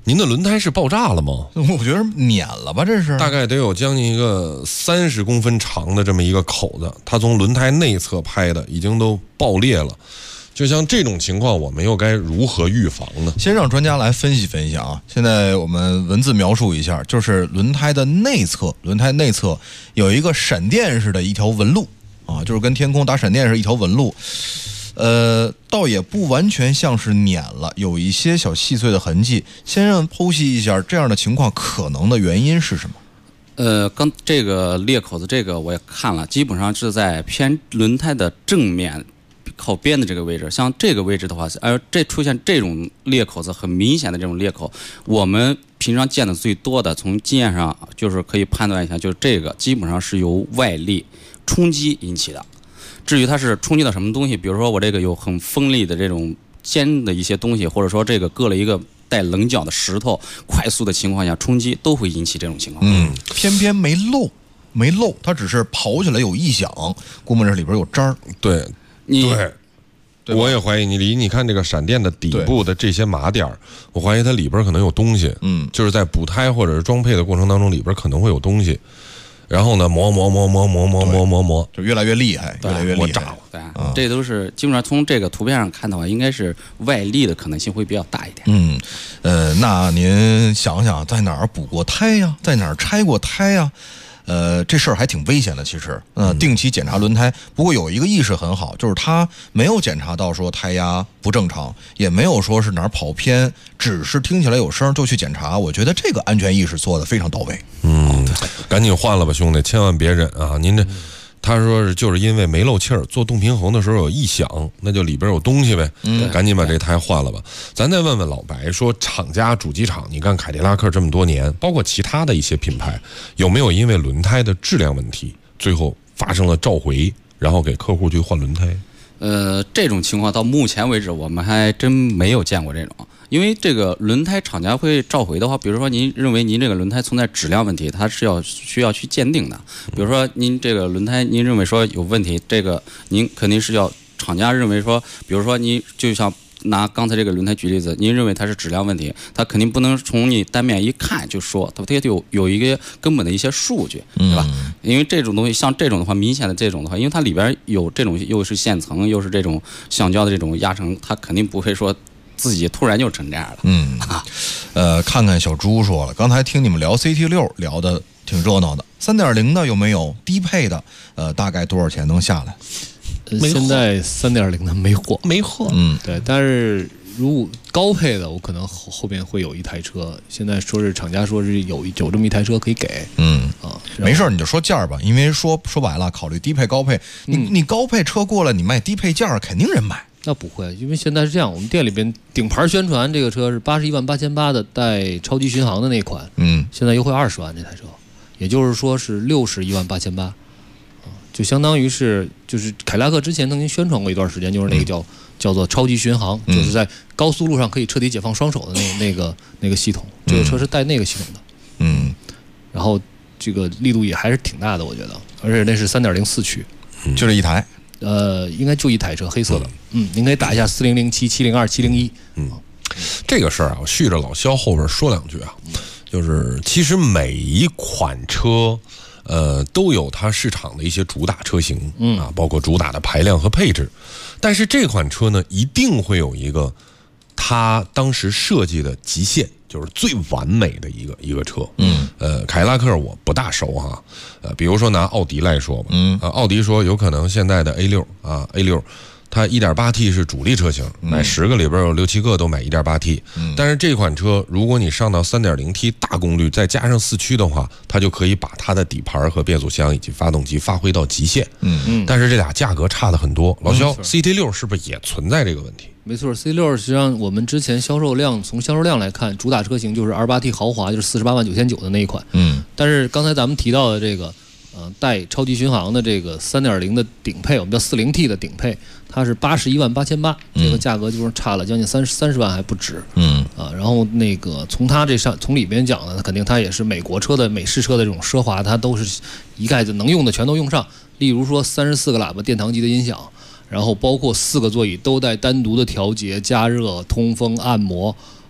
您的轮胎是爆炸了吗？ 我觉得碾了吧，这是大概得有将近一个30公分长的这么一个口子，它从轮胎内侧拍的，已经都爆裂了。就像这种情况，我们又该如何预防呢？ 先让专家来分析分析啊。现在我们文字描述一下，就是轮胎的内侧，轮胎内侧有一个闪电似的一条纹路啊，就是跟天空打闪电似的一条纹路。倒也不完全像是碾了，有一些小细碎的痕迹。先让剖析一下这样的情况可能的原因是什么？ 刚这个裂口子，这个我也看了，基本上是在偏轮胎的正面靠边的这个位置。像这个位置的话，这出现这种裂口子，很明显的这种裂口，我们平常见的最多的，从经验上就是可以判断一下，就是这个基本上是由外力冲击引起的。至于它是冲击到什么东西，比如说我这个有很锋利的这种尖的一些东西，或者说这个硌了一个带棱角的石头，快速的情况下冲击都会引起这种情况。 偏偏没漏，它只是跑起来有异响，估摸着里边有渣儿。 对，我也怀疑你看这个闪电的底部的这些麻点，我怀疑它里边可能有东西。就是在补胎或者是装配的过程当中，里边可能会有东西。然后呢，磨， 就越来越厉害，越来越厉害， 炸了。对，这都是基本上从这个图片上看的话，应该是外力的可能性会比较大一点。 那您想想，在哪儿补过胎呀？在哪儿拆过胎呀？这事儿还挺危险的，其实，定期检查轮胎。不过有一个意识很好，就是他没有检查到说胎压不正常，也没有说是哪儿跑偏，只是听起来有声就去检查。我觉得这个安全意识做得非常到位。 赶紧换了吧，兄弟，千万别忍啊！您这。他说是就是因为没漏气儿，做动平衡的时候有异响，那就里边有东西呗，赶紧把这胎换了吧。咱再问问老白，说厂家主机厂，你干凯迪拉克这么多年，包括其他的一些品牌，有没有因为轮胎的质量问题，最后发生了召回，然后给客户去换轮胎？ 这种情况到目前为止我们还真没有见过这种。因为这个轮胎厂家会召回的话，比如说您认为您这个轮胎存在质量问题，它是需要去鉴定的。比如说您这个轮胎您认为说有问题，这个您肯定是要厂家认为说，比如说您就像拿刚才这个轮胎举例子，您认为它是质量问题，它肯定不能从你单面一看就说，它得有一个根本的一些数据，对吧？因为这种东西像这种的话，明显的这种的话，因为它里边有这种又是线层又是这种橡胶的这种压成，它肯定不会说自己突然就成这样了。 看看小猪说了，刚才听你们聊 CT6 聊的挺热闹的，3.0的有没有？低配的大概多少钱能下来？ 现在3.0的没货，对，但是如果高配的，我可能后边会有一台车。现在说是厂家说是有这么一台车可以给， 没事，你就说价吧，因为说白了，考虑低配高配，你高配车过来，你卖低配价，肯定人买。 那不会，因为现在是这样，我们店里边顶牌宣传这个车是81.88000的带超级巡航的那款，现在优惠20万这台车，也就是说是61.88000，就相当于就是凯迪拉克之前曾经宣传过一段时间，就是那个叫做超级巡航，就是在高速路上可以彻底解放双手的那个系统，这个车是带那个系统的，然后这个力度也还是挺大的，我觉得，而且那是3.0四驱， 就这一台。 应该就一台车，黑色的。您可以打一下4007、702、701。 这个事儿啊，我续着老肖后边说两句啊，就是其实每一款车，都有它市场的一些主打车型，包括主打的排量和配置。但是这款车呢，一定会有一个它当时设计的极限，就是最完美的一个车。凯迪拉克我不大熟哈，比如说拿奥迪来说吧，奥迪说有可能现在的 A6，它 1.8T 是主力车型，买10个里边有6、7个都买 1.8T，但是这款车如果你上到 3.0T 大功率再加上四驱的话，它就可以把它的底盘和变速箱以及发动机发挥到极限。但是这俩价格差的很多。老肖，CT6 是不是也存在这个问题？ 没错 ，C6 实际上我们之前从销售量来看，主打车型就是 2.8T 豪华，就是48.99万的那一款。但是刚才咱们提到的这个，带超级巡航的这个3.0的顶配，我们叫40T 的顶配，它是81.88000，这个价格就是差了将近30万还不止。然后那个从里边讲呢，肯定它也是美国车的美式车的这种奢华，它都是一概能用的全都用上。例如说34个喇叭殿堂级的音响。然后包括4个座椅都带单独的调节、加热、通风、按摩，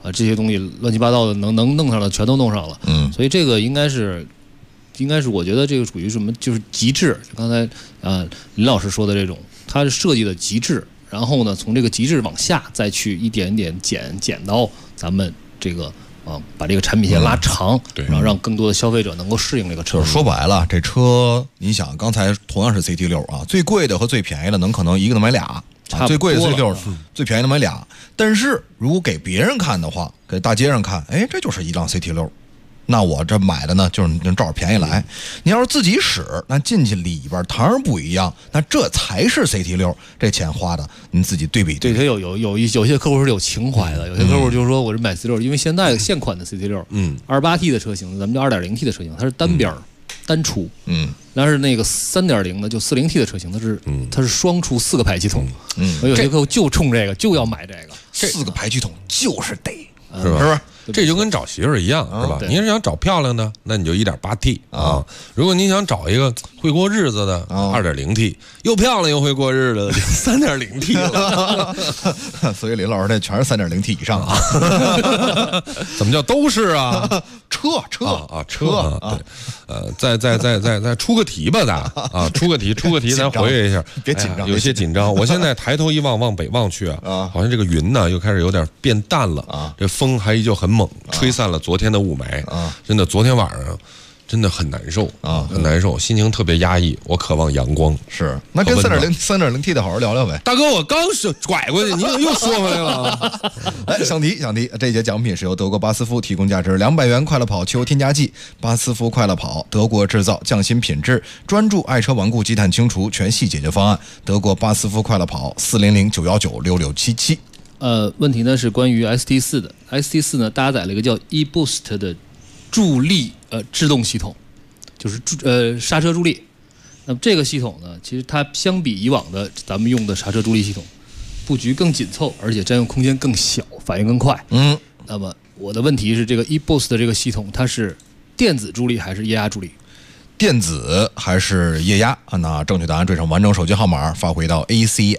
这些东西乱七八糟的能弄上了，全都弄上了。所以这个应该是我觉得这个属于什么，就是极致。刚才林老师说的这种，它是设计的极致，然后呢，从这个极致往下再去一点点减到咱们这个把这个产品线拉长，然后让更多的消费者能够适应这个车。 就是说白了，这车你想，刚才同样是 CT6啊，最贵的和最便宜的可能一个能买俩。最贵的 CT6，最便宜的买俩。但是如果给别人看的话，给大街上看，哎，这就是一辆 CT6。那我这买的呢，就是能照着便宜来。你要是自己使，那进去里边当然不一样，那这才是 CT6，这钱花的，您自己对比。 对，他有些客户是有情怀的，有些客户就是说我是买 CT6，因为现在现款的 CT6，28T 的车型，咱们叫 2.0T 的车型，它是单边单出，但是那个3.0的就40T 的车型，它是双出4个排气筒，有些客户就冲这个就要买这个 ，4个排气筒就是得， 是吧？是吧？这就跟找媳妇儿一样，是吧？你是想找漂亮的，那你就 1.8T 啊。如果你想找一个会过日子的，2.0T 又漂亮又会过日子的，就 3.0T 了。 所以林老师这全是 3.0T 以上啊。 怎么叫都是啊？ 车对，再出个题吧，咱出个题，咱活跃一下。 别紧张， 有些紧张。我现在抬头一望，往北望去啊，好像这个云呢又开始有点变淡了啊，这风还依旧很猛，吹散了昨天的雾霾啊！真的，昨天晚上真的很难受啊，很难受，心情特别压抑。我渴望阳光， 是那跟3.0T 的好好聊聊呗。 大哥，我刚是拐过去，你怎么又说回来了？ 来，想题，这节奖品是由德国巴斯夫提供，价值200元快乐跑汽油添加剂。巴斯夫快乐跑，德国制造，匠心品质，专注爱车顽固积碳清除全系解决方案。德国巴斯夫快乐跑，400-919-6677。 问题呢是关于 ST4 的。ST4 呢搭载了一个叫 eBoost 的助力制动系统，就是刹车助力。那么这个系统呢，其实它相比以往的咱们用的刹车助力系统，布局更紧凑，而且占用空间更小，反应更快。那么我的问题是，这个 eBoost 的这个系统，它是电子助力还是液压助力？ 电子还是液压？那正确答案缀上完整手机号码，发回到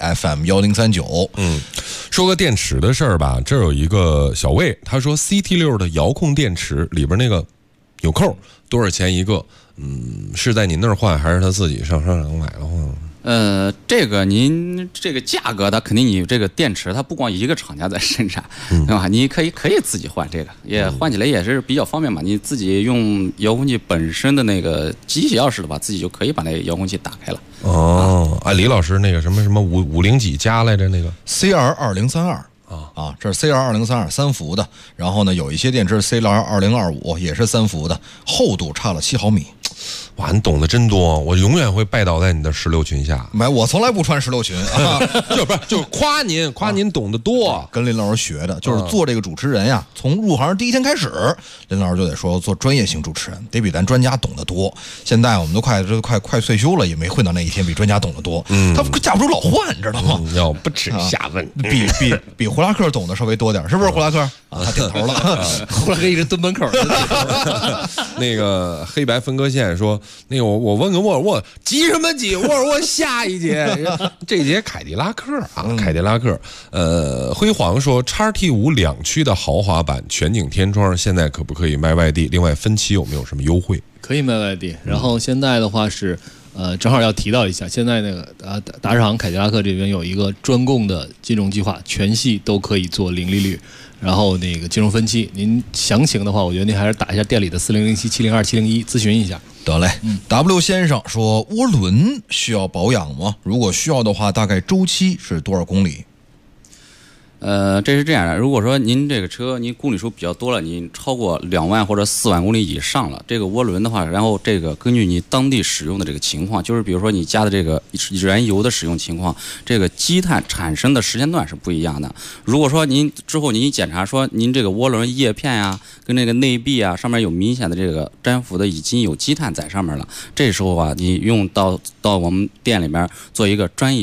ACFM1039。 说个电池的事儿吧，这有一个小魏，他说 CT6 的遥控电池里边那个纽扣多少钱一个？是在您那儿换，还是他自己上商场买的换？ 这个您这个价格的，肯定你这个电池它不光一个厂家在生产，对吧？你可以自己换这个，也换起来也是比较方便嘛。你自己用遥控器本身的那个机械钥匙的话，自己就可以把那个遥控器打开了。 李老师那个什么50几加来着那个 CR2032。这是 CR2032 3伏的，然后呢有一些电池 CR2025 也是3伏的，厚度差了7毫米。 哇，你懂得真多，我永远会拜倒在你的16群下。 我从来不穿16群啊， 就是夸您懂得多， 跟林老师学的，就是做这个主持人呀，从入行第一天开始，林老师就得说做专业性主持人得比咱专家懂得多。现在我们都快退休了，也没混到那一天比专家懂得多。他架不住老换，知道吗？ 要不耻下问， 比胡拉克懂得稍微多点，是不是胡拉克？他点头了， 胡拉克一直蹲门口。 那个黑白分割线说，那个我问个沃尔沃，急什么急？沃尔沃下一节，这节凯迪拉克啊，凯迪拉克。辉煌说，XT5 2驱的豪华版全景天窗现在可不可以卖外地？另外分期有没有什么优惠？ 可以卖外地。然后现在的话是，正好要提到一下，现在那个达士航凯迪拉克这边有一个专供的金融计划，全系都可以做零利率。然后那个金融分期，您详情的话，我觉得您还是打一下店里的4007-702-701咨询一下。 得嘞。W 先生说，涡轮需要保养吗？如果需要的话，大概周期是多少公里？ 这是这样的，如果说您这个车您公里数比较多了，您超过2万或者4万公里以上了，这个涡轮的话，然后这个根据你当地使用的这个情况，就是比如说你加的这个燃油的使用情况，这个积碳产生的时间段是不一样的。如果说您之后您检查说您这个涡轮叶片呀跟那个内壁啊上面有明显的这个粘附的已经有积碳在上面了，这时候啊你用到我们店里面做一个专业的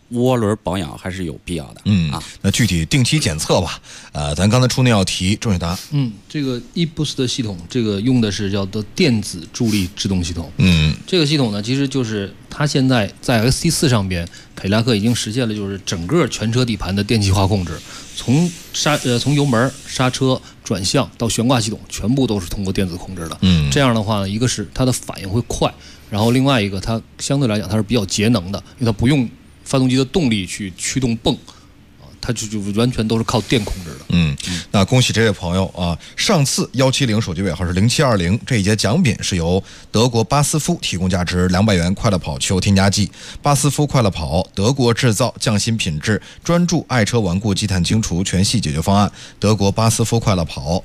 涡轮保养还是有必要的。 那具体定期检测吧。咱刚才出那道题，郑雪达， 这个 eBoost 的系统，这个用的是叫做电子助力制动系统。这个系统呢，其实就是它现在在 XT4 上边，凯迪拉克已经实现了就是整个全车底盘的电气化控制，从油门、刹车、转向到悬挂系统，全部都是通过电子控制的。这样的话呢，一个是它的反应会快，然后另外一个它相对来讲它是比较节能的，因为它不用发动机的动力去驱动泵，它就完全都是靠电控制的。 那恭喜这位朋友啊！上次170手机尾号是0720，这一节奖品是由德国巴斯夫提供价值200元快乐跑汽油添加剂。巴斯夫快乐跑，德国制造，匠心品质，专注爱车顽固积碳清除全系解决方案。德国巴斯夫快乐跑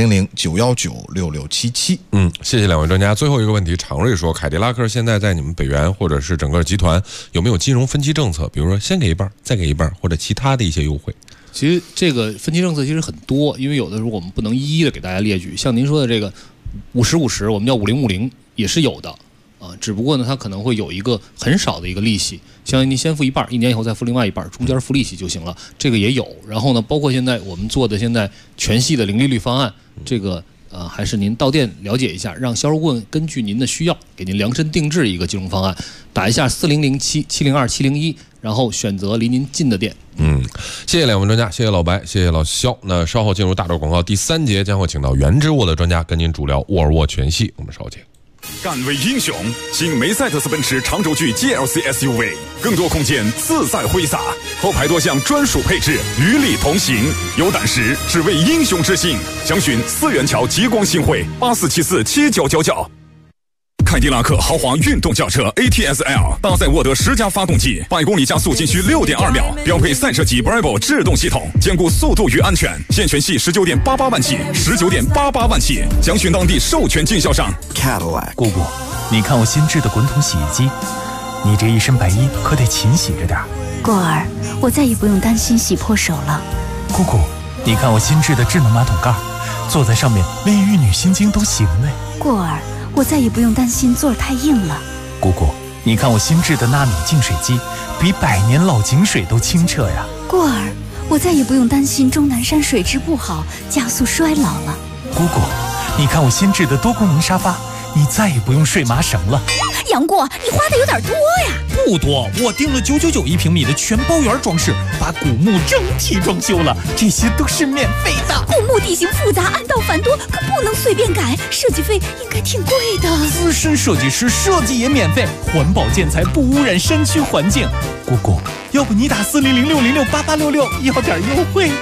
，400-919-6677。 谢谢两位专家。最后一个问题，常瑞说，凯迪拉克现在在你们北元或者是整个集团有没有金融分期政策？比如说先给一半，再给一半，或者其他的一些优惠？ 其实这个分期政策其实很多，因为有的时候我们不能一一的给大家列举。像您说的这个50-50，我们叫50-50也是有的只不过呢，它可能会有一个很少的一个利息，相当于您先付一半，1年以后再付另外一半，中间付利息就行了。这个也有。然后呢，包括现在我们做的现在全系的零利率方案，这个还是您到店了解一下，让销售顾问根据您的需要给您量身定制一个金融方案，打一下4007-702-701，然后选择离您近的店。 谢谢两位专家，谢谢老白，谢谢老肖。那稍后进入大洲广告第3节，将会请到原之沃的专家跟您主聊沃尔沃全系。我们稍见。 敢为英雄，新梅赛德斯奔驰长轴距 GLC SUV， 更多空间自在挥洒，后排多项专属配置与你同行。有胆识，只为英雄之心。详询4元桥极光新会84747999。凯迪拉克豪华运动轿车 ATS-L 搭载沃德10加发动机，100公里加速仅需6.2秒，标配赛车级 Bravo 制动系统，兼顾速度与安全。现全系19.88万起，19.88万起，详询当地授权经销商。 Cadillac。姑姑，你看我新制的滚筒洗衣机，你这一身白衣可得勤洗着点。 过儿，我再也不用担心洗破手了。 姑姑，你看我新制的智能马桶盖，坐在上面连玉女心经都行嘞。 过儿，我再也不用担心座儿太硬了。 姑姑，你看我新制的纳米净水机，比100年老井水都清澈呀。 过儿，我再也不用担心终南山水质不好，加速衰老了。 姑姑，你看我新制的多功能沙发，你再也不用睡麻绳了。 杨过，你花的有点多呀。 不多，我订了9991平米的全包圆装饰，把古墓整体装修了，这些都是免费的。 古墓地形复杂，暗道繁多，可不能随便改，设计费应该挺贵的。 资深设计师设计也免费，环保建材不污染山区环境。姑姑，要不你打400-606-8866要点优惠。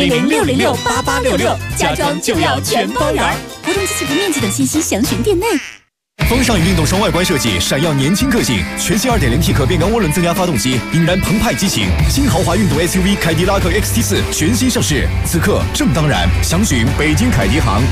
400-606-8866，家装就要全包圆。活动及起步面积等信息详询店内。 风尚运动双外观设计，闪耀年轻个性。全新 2.0T 可变缸涡轮增压发动机，引燃澎湃激情。新豪华运动 SUV 凯迪拉克 XT4 全新上市，此刻正当然。详询北京凯迪行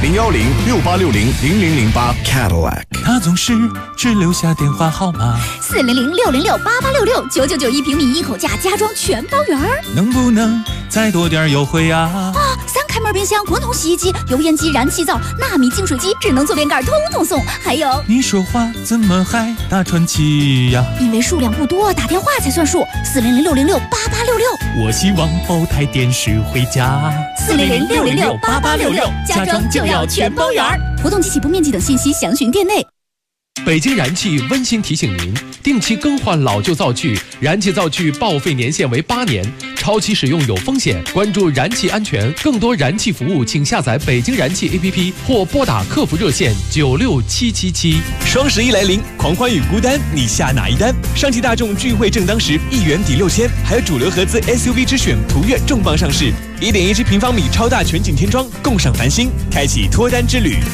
010-6860-0008。Cadillac。 他总是只留下电话号码。 400-606-8866，999平米一口价，家装全包圆。 能不能再多点优惠啊 ？3开门冰箱、滚筒洗衣机、油烟机、燃气灶、纳米净水机、智能坐便盖，通通送。还有， 你说话怎么还大喘气呀？ 因为数量不多，打电话才算数。400-606-8866。 我希望包台电视回家。 400-606-8866，家装就要全包圆。活动及起步面积等信息详询店内。 北京燃气温馨提醒您，定期更换老旧灶具，燃气灶具报废年限为8年，超期使用有风险。关注燃气安全，更多燃气服务，请下载北京燃气 APP 或拨打客服热线96777。 双11来临，狂欢与孤单，你下哪一单？上汽大众聚会正当时，1元抵6000，还有主流合资 SUV 之选途岳重磅上市，1.17平方米超大全景天窗，共赏繁星，开启脱单之旅。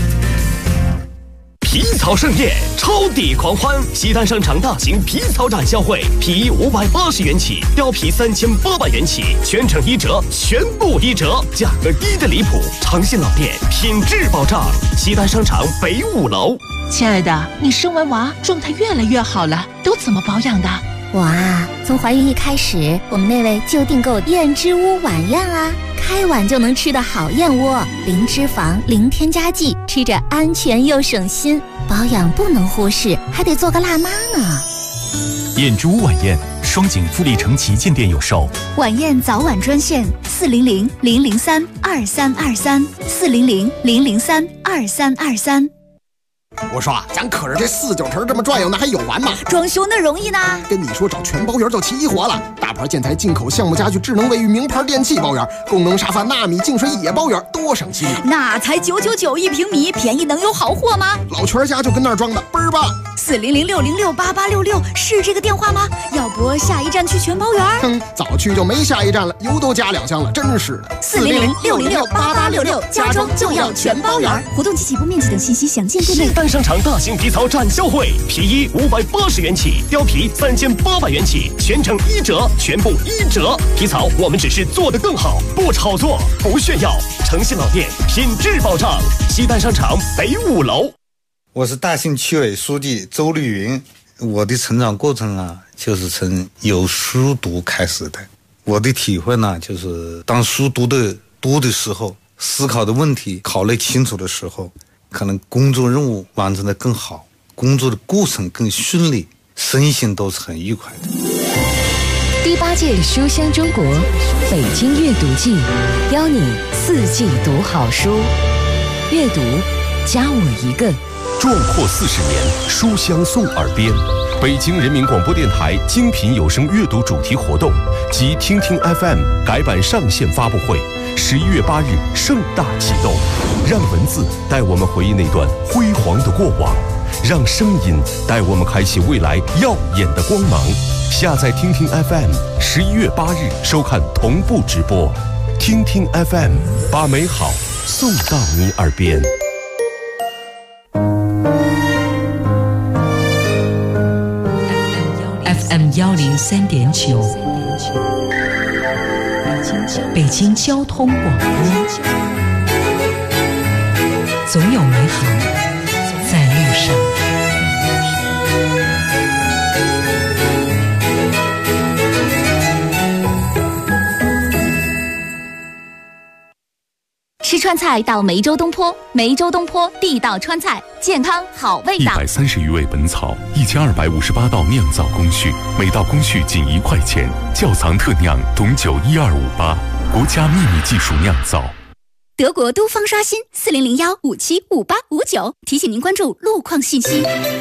皮草盛宴，超抵狂欢！西单商场大型皮草展销会，皮衣580元起，貂皮3800元起，全程1折，全部1折，价格低的离谱。长信老店，品质保障。西单商场北5楼。 亲爱的，你生完娃状态越来越好了，都怎么保养的？ 我啊，从怀孕一开始，我们那位就订购燕之屋晚宴啊，开碗就能吃的好燕窝，零脂肪，零添加剂，吃着安全又省心，保养不能忽视，还得做个辣妈呢。 燕之屋晚宴，双井富力城旗舰店有售。 晚宴早晚专线400-003-2323，400-003-2323。 我说啊，咱可是这49城这么转悠，那还有完吗？ 装修那容易呢？ 跟你说，找全包园就齐活了。大牌建材、进口项目家具、智能卫浴、名牌电器包园，功能沙发、纳米净水也包园，多省心。 那才999一平米，便宜能有好货吗？ 老全家就跟那儿装的，倍儿棒。 400-606-8866是这个电话吗？要不下一站去全包园？ 早去就没下一站了，油都加2箱了，真是的。 400-606-8866，家装就要全包园。活动及起步面积等信息详见店内。 单商场大型皮草展销会，皮衣580元起，貂皮3800元起，全程1折，全部1折。皮草我们只是做得更好，不炒作，不炫耀。诚信老店，品质保障。西单商场北5楼。 我是大兴区委书记周绿云。我的成长过程啊，就是从有书读开始的。我的体会呢，就是当书读的多的时候，思考的问题考虑清楚的时候，可能工作任务完成的更好，工作的过程更顺利，身心都是很愉快的。 第8届书香中国北京阅读季，邀你4季读好书，阅读加我一个。 壮阔40年，书香送耳边。北京人民广播电台精品有声阅读主题活动及听听 FM 改版上线发布会，11月8日盛大启动。让文字带我们回忆那段辉煌的过往，让声音带我们开启未来耀眼的光芒。下载听听 FM，11月8日收看同步直播。听听 FM， 把美好送到你耳边。 FM 103.9，北京交通广播，总有美好在路上。 吃川菜到梅州东坡，梅州东坡地道川菜，健康好味道。 130余味本草，1258道酿造工序，每道工序仅1块钱。窖藏特酿董酒1258，国家秘密技术酿造。 德国都方刷新40015755859，提醒您关注路况信息。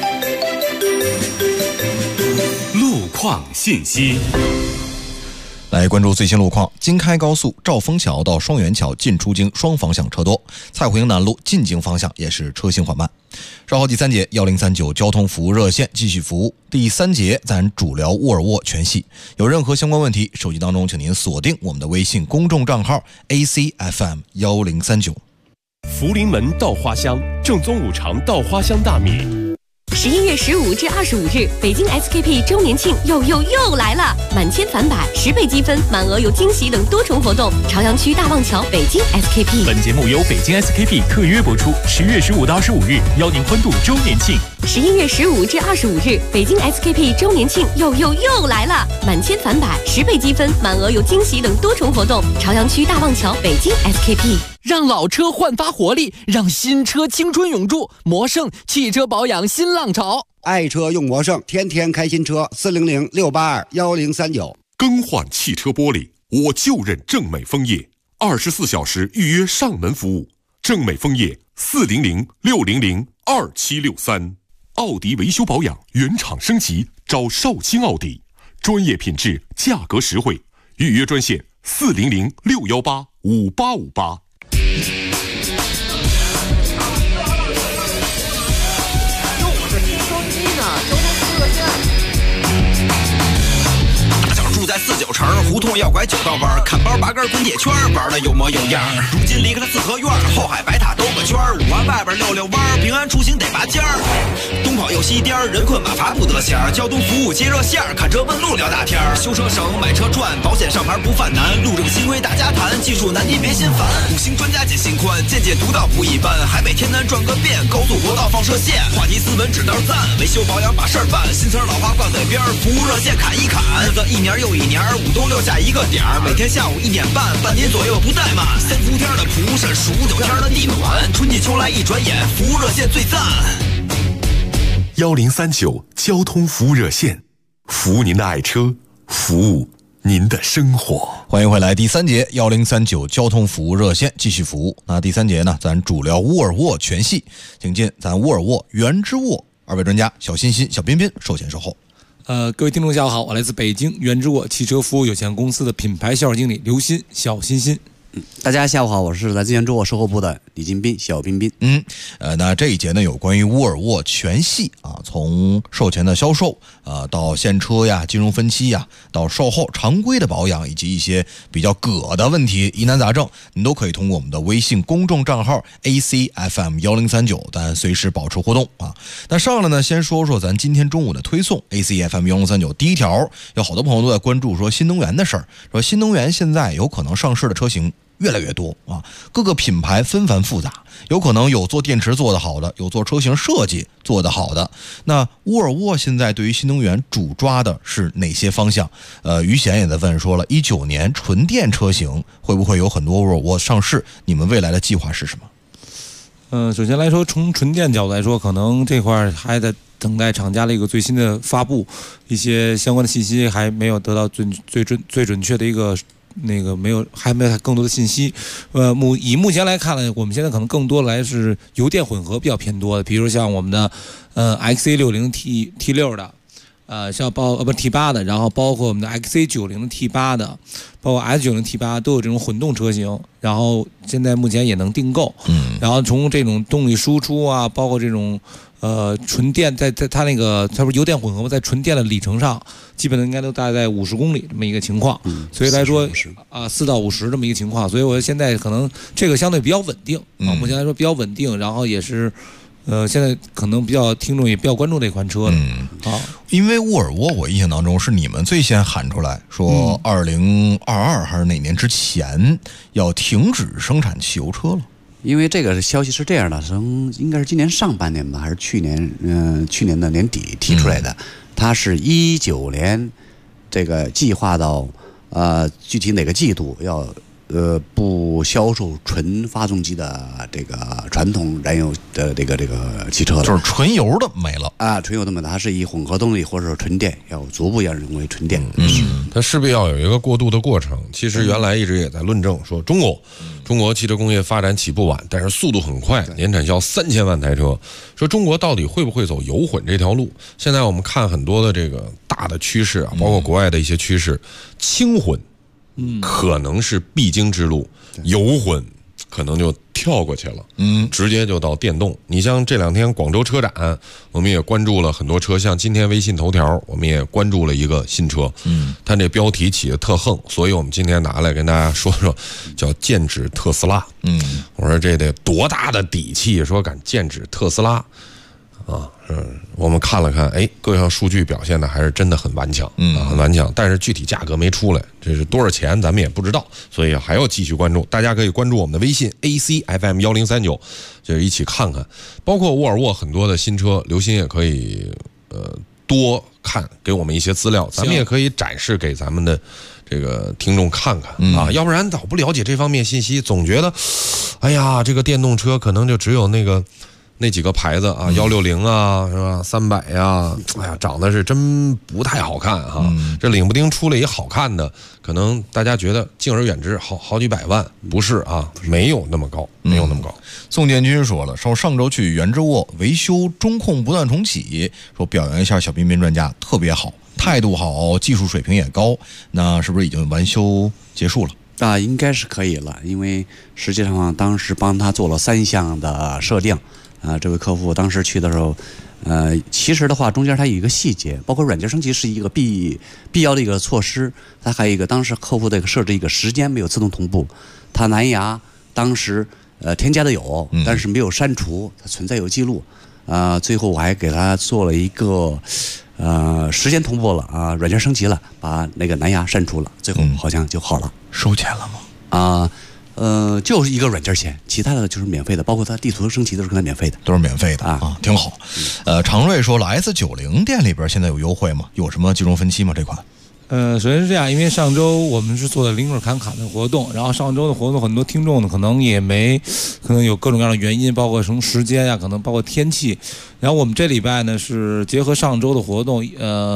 路况信息。 来关注最新路况，京开高速兆丰桥到双元桥进出京双方向车多，蔡湖营南路进京方向也是车行缓慢。稍后第3节1039交通服务热线继续服务。第3节咱主聊沃尔沃全系，有任何相关问题，手机当中请您锁定我们的微信公众账号 ACFM1039。 福临门稻花香，正宗五常稻花香大米。 11月15至25日，北京 SKP 周年庆又来了！满千返百，10倍积分，满额有惊喜等多重活动。朝阳区大望桥北京 SKP。 本节目由北京 SKP 特约播出。10月15到25日，邀您欢度周年庆。 11月15至25日，北京 SKP 周年庆又来了！满千返百，10倍积分，满额有惊喜等多重活动。朝阳区大望桥北京 SKP。 让老车焕发活力，让新车青春永驻。魔盛汽车保养新浪潮， 爱车用魔盛，天天开新车。400-682-1039。 更换汽车玻璃，我就认正美枫叶，24小时预约上门服务。正美枫叶400-600-2763。奥迪维修保养原厂升级，找绍兴奥迪，专业品质，价格实惠。预约专线400-618-5858。 住在49城，胡同要拐9道弯，看包拔根滚铁圈，玩的有模有样。如今离开了四合院，后海白塔兜个圈，5环外边溜弯，平安出行得拔尖儿。东跑右西颠，人困马乏不得闲。交通服务接热线，看车问路聊大天。修车省，买车赚，保险上牌不犯难。路政新规大家谈，技术难题别心烦。5星专家解心宽，见解独到不一般。海北天南转个遍，高速国道放射线，话题斯文指道赞，维修保养把事儿办。新词老话挂嘴边，服务热线砍一砍。日子一年又一年，5都6下一个点儿，每天下午1点半，半年左右不怠慢。3伏天的蒲扇，数9天的地暖，春季秋来一转眼，服务热线最赞。 1039交通服务热线。 服务您的爱车，服务您的生活。 欢迎回来，第三节1039交通服务热线继续服务。那第三节呢，咱主聊沃尔沃全系，请进咱沃尔沃、原之沃二位专家小欣欣、小彬彬售前售后。 各位听众下午好，我来自北京原之沃汽车服务有限公司的品牌销售经理刘鑫，小欣欣。 大家下午好，我是来自原之沃售后部的李金斌，小彬彬。 那这一节呢，有关于沃尔沃全系啊，从售前的销售到现车呀、金融分期呀，到售后常规的保养，以及一些比较葛的问题、疑难杂症，你都可以通过我们的微信公众账号 ACFM1039，咱随时保持互动啊。那上来呢，先说说咱今天中午的推送 ACFM1039，第一条，有好多朋友都在关注说新能源的事儿，说新能源现在有可能上市的车型越来越多啊，各个品牌纷繁复杂，有可能有做电池做得好的，有做车型设计做得好的。那沃尔沃现在对于新能源主抓的是哪些方向？于贤也在问说了，19年纯电车型会不会有很多沃尔沃上市？你们未来的计划是什么？ 首先来说，从纯电角度来说，可能这块还在等待厂家的一个最新的发布，一些相关的信息还没有得到最准确的一个。还没有更多的信息，以目前来看呢，我们现在可能更多来是油电混合比较偏多的，比如像我们的XC60 T6 的，像T8 的，然后包括我们的 XC90 T8 的，包括 S90 T8 都有这种混动车型，然后现在目前也能订购，然后从这种动力输出啊，包括这种。纯电在它那个它不是油电混合吗？在纯电的里程上，基本应该都大概在50公里这么一个情况。所以来说4到50这么一个情况。所以我现在可能这个相对比较稳定啊，目前来说比较稳定，然后也是现在可能听众也比较关注这款车了。 因为沃尔沃我印象当中是你们最先喊出来说2022还是哪年之前要停止生产汽油车了。 因为这个消息是这样的，应该是今年上半年吧，还是去年的年底提出来的。它是19年这个计划到具体哪个季度要不销售纯发动机的这个传统燃油的这个汽车了， 就是纯油的没了啊，纯油的没了，它是以混合动力或者说纯电，要逐步要人为纯电。 它势必要有一个过渡的过程。其实原来一直也在论证说，中国汽车工业发展起步晚，但是速度很快，年产销3000万台车。说中国到底会不会走油混这条路？现在我们看很多的这个大的趋势啊，包括国外的一些趋势，轻混可能是必经之路，油混可能就跳过去了，直接就到电动。你像这2天广州车展，我们也关注了很多车，像今天微信头条我们也关注了一个新车，它这标题起的特横，所以我们今天拿来跟大家说说，叫剑指特斯拉。我说这得多大的底气，说敢剑指特斯拉啊！我们看了看，各项数据表现的还是真的很顽强，很顽强。但是具体价格没出来，这是多少钱咱们也不知道，所以还要继续关注。大家可以关注我们的微信 ACFM1039，就是一起看看。包括沃尔沃很多的新车，刘鑫也可以多看，给我们一些资料，咱们也可以展示给咱们的这个听众看看啊，要不然早不了解这方面信息，总觉得，哎呀，这个电动车可能就只有那几个牌子啊，160啊，是吧？300呀，哎呀，长得是真不太好看哈。这领不丁出来一好看的，可能大家觉得敬而远之，好几百万，不是啊，没有那么高，没有那么高。 宋建军说了，说上周去原之沃维修中控不断重启，说表扬一下小彬彬专家，特别好，态度好，技术水平也高。那是不是已经完修结束了？ 应该是可以了，因为实际上当时帮他做了3项的设定。这位客户当时去的时候，其实的话中间它有一个细节，包括软件升级是一个必要的一个措施，它还有一个当时客户的设置一个时间没有自动同步，它蓝牙当时添加的有，但是没有删除，它存在有记录，最后我还给他做了一个时间同步了啊，软件升级了，把那个蓝牙删除了，最后好像就好了。 收钱了吗？ 就是一个软件钱，其他的就是免费的，包括它地图升级都是跟它免费的， 都是免费的啊，挺好。常瑞说了 ，S90店里边现在有优惠吗？有什么金融分期吗？这款？ 首先是这样，因为上周我们是做的零卡的活动，然后上周的活动很多听众呢可能有各种各样的原因，包括什么时间呀，可能包括天气。然后我们这礼拜呢是结合上周的活动，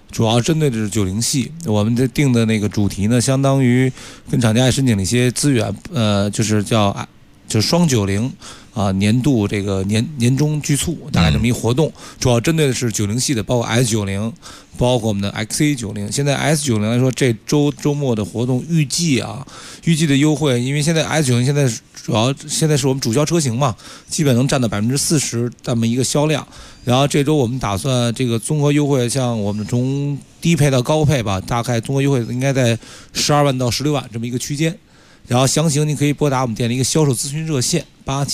主要针对的是90系。我们这定的那个主题呢，相当于跟厂家也申请了一些资源，就是就是双90啊，年度这个年终巨促，大概这么一活动，主要针对的是90系的，包括 S90，包括我们的 XC90。现在 S90来说，这周末的活动预计的优惠，因为现在 S90现在是我们主销车型嘛，基本能占到40%这么一个销量。然后这周我们打算这个综合优惠，像我们从低配到高配吧，大概综合优惠应该在12万到16万这么一个区间。然后详情你可以拨打我们店的一个销售咨询热线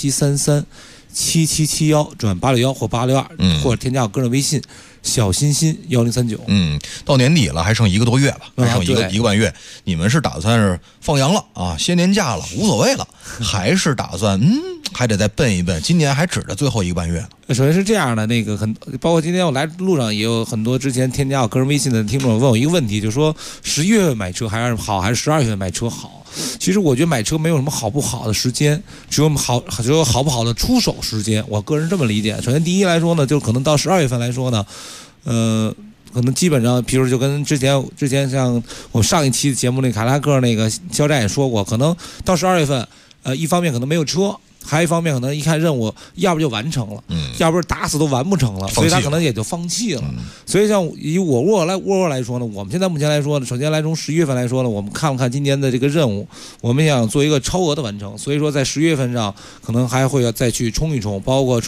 87337771转861或862，或者添加我个人微信小欣欣1039。 到年底了，还剩1个多月吧，还剩一个半月。你们是打算是放羊了啊，歇年假了，无所谓了，还是打算还得再奔一奔？今年还指着最后1个半月呢。 首先是这样的，包括今天我来路上也有很多之前添加我个人微信的听众问我一个问题，就是说11月份买车还是好，还是12月份买车好？其实我觉得买车没有什么好不好的时间，只有好不好的出手时间。我个人这么理解。首先第一来说呢，就可能到12月份来说呢，可能基本上，比如就跟之前像我们上一期节目那凯迪拉克那个肖战也说过，可能到12月份，一方面可能没有车。还有一方面，可能一看任务，要不就完成了，要不是打死都完不成了，所以他可能也就放弃了。所以像以沃尔沃来说呢，我们现在目前来说呢，首先来从11月份来说呢，我们看了看今年的这个任务，我们想做一个超额的完成，所以说在10月份上可能还会要再去冲一冲，包括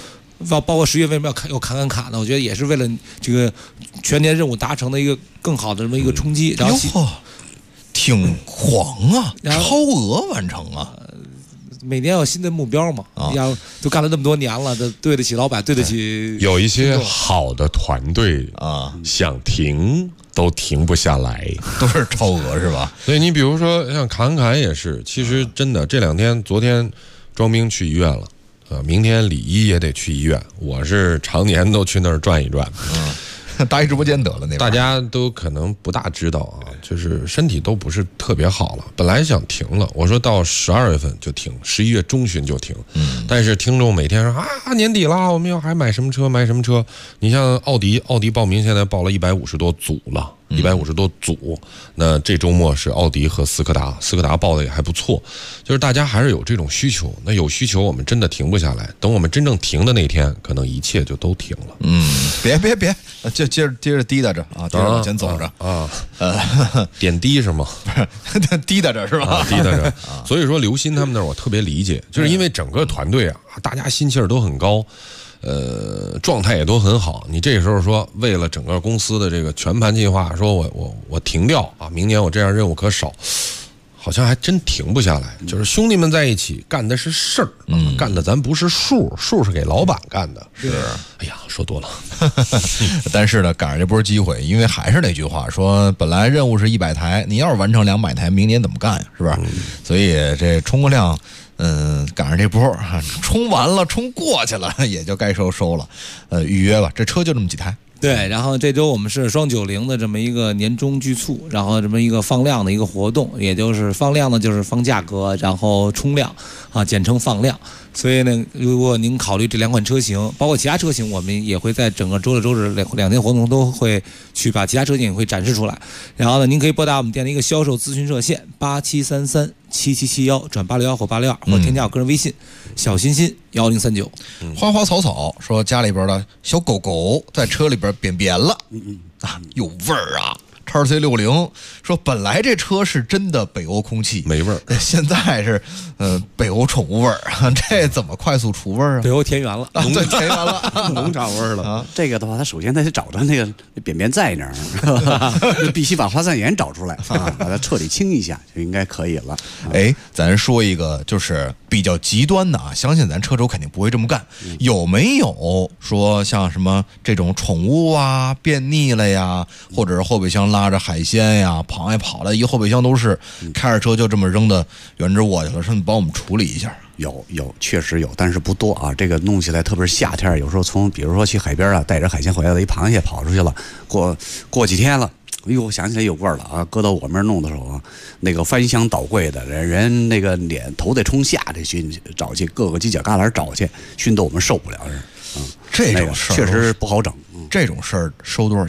10月为什么要砍卡呢？我觉得也是为了这个全年任务达成的一个更好的这么一个冲击。然后挺狂啊，超额完成啊。 每年有新的目标嘛，要都干了那么多年了，对得起老板，对得起。 有一些好的团队啊，想停都停不下来， 都是超额是吧？ 所以你比如说像侃也是，其实真的这2天，昨天庄兵去医院了，明天李一也得去医院，我是常年都去那儿转一转。 大一直播间得了，那大家都可能不大知道啊，就是身体都不是特别好了。本来想停了，我说到12月份就停，11月中旬就停。但是听众每天说啊，年底了，我们要还买什么车？买什么车？你像奥迪报名现在报了150多组了。150多组，那这周末是奥迪和斯柯达报的也还不错，就是大家还是有这种需求，那有需求我们真的停不下来，等我们真正停的那天，可能一切就都停了。 别，就接着滴答着啊，接着往前走着啊，点滴是吗？ 不是，滴答着是吧？ 滴答着。所以说刘鑫他们那儿我特别理解，就是因为整个团队啊，大家心气儿都很高。状态也都很好。你这时候说为了整个公司的这个全盘计划，说我停掉啊，明年我这样任务可少，好像还真停不下来。就是兄弟们在一起干的是事儿，干的咱不是数是给老板干的。 是， 哎呀，说多了。 但是呢，赶上这波机会，因为还是那句话，说本来任务是100台，你要是完成200台，明年怎么干呀？是不是？所以这充货量。赶上这波冲完了，冲过去了，也就该收了。预约吧，这车就这么几台。 对，然后这周我们是双90的这么一个年终巨促，然后这么一个放量的一个活动，也就是放量呢，就是放价格，然后冲量啊，简称放量。所以呢，如果您考虑这2款车型，包括其他车型，我们也会在整个周六周日2天活动都会去把其他车型也会展示出来。然后呢，您可以拨打我们店的一个销售咨询热线87337771转861或862，或者添加我个人微信小欣欣1039。 花花草草说家里边的小狗狗在车里边便便了，有味儿啊。XC60说本来这车是真的北欧空气没味儿， 现在是北欧宠物味儿，这怎么快速除味儿啊？ 北欧田园了， 对，田园了， 农场味儿了啊！ 这个的话，他首先得找着那个便便在哪儿，必须把花散盐找出来啊，把它彻底清一下就应该可以了。 哎，咱说一个就是比较极端的啊，相信咱车主肯定不会这么干。有没有说像什么这种宠物啊变腻了呀，或者是后备箱拉着海鲜呀、螃蟹跑了一后备箱都是，开着车就这么扔到原址窝去了，说你帮我们处理一下。 有，确实有，但是不多啊。这个弄起来，特别是夏天，有时候比如说去海边啊，带着海鲜回来的一螃蟹跑出去了，过几天了。哎呦，想起来有味儿了啊！搁到我们这儿弄的时候啊，那个翻箱倒柜的人那个脸头得冲下去去找去，各个犄角旮旯找去，熏得我们受不了。 这种事儿确实不好整。 这种事儿收多少钱？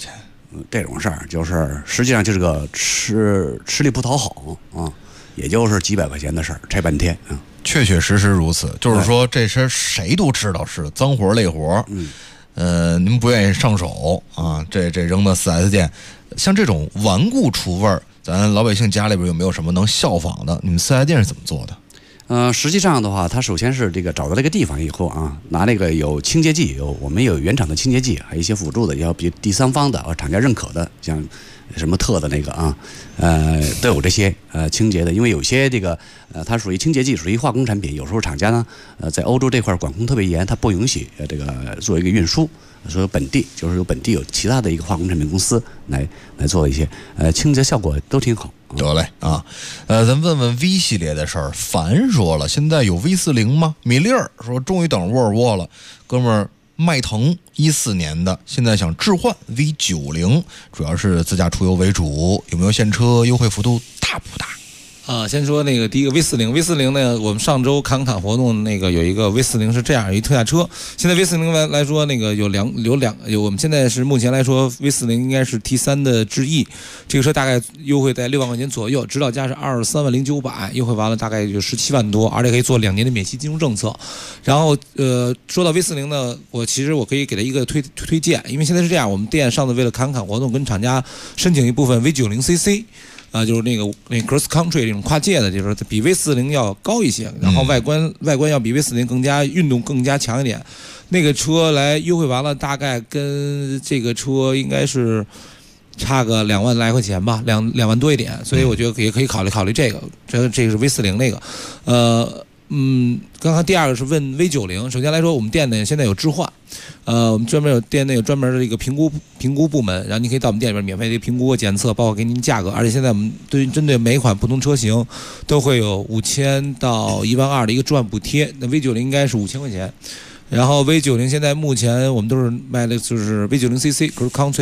这种事儿，就是实际上就是个吃力不讨好啊，也就是几百块钱的事儿，拆半天啊。 确确实实如此，就是说这事谁都知道是脏活累活，您不愿意上手啊，这扔到 4S 店，像这种顽固除味儿，咱老百姓家里边有没有什么能效仿的？你们4S店是怎么做的？ 实际上的话，它首先是这个找到这个地方以后啊，拿那个有清洁剂，我们有原厂的清洁剂，还有一些辅助的，要比第三方的厂家认可的，像什么特的那个啊，都有这些清洁的，因为有些这个它属于清洁剂，属于化工产品，有时候厂家呢在欧洲这块管控特别严，它不允许这个做一个运输，所以本地就是有本地有其他的一个化工产品公司来做一些清洁效果都挺好。 得嘞啊，咱问问 V 系列的事儿。凡说了，现在有 V40吗？米粒儿说终于等沃尔沃了，哥们儿。迈腾14年的，现在想置换 V90，主要是自驾出游为主，有没有现车？优惠幅度大不大？ 先说那个第一个 V40 呢，我们上周侃活动那个有一个 V40是这样一特价车。现在 V40来说，那个有我们现在是目前来说 V40应该是 T3的智逸，这个车大概优惠在6万块钱左右，指导价是23万0900，优惠完了大概就17万多，而且可以做2年的免息金融政策。然后说到 V40呢，我可以给他一个推荐，因为现在是这样，我们店上次为了侃活动跟厂家申请一部分 V90cc。就是那个 cross country 这种跨界的，就是比 V40要高一些，然后外观要比 V40更加运动更加强一点。那个车来优惠完了，大概跟这个车应该是差个2万来块钱吧，2万多一点，所以我觉得也可以考虑这个。这个是 V40那个，刚刚第二个是问 V90。首先来说，我们店内现在有置换，我们店内有专门的一个评估部门，然后你可以到我们店里边免费的评估和检测，包括给您价格。而且现在我们针对每一款不同车型都会有5000到1万2的一个置换补贴。那 V90应该是5000块钱。然后 V90现在目前我们都是卖的就是 V90cc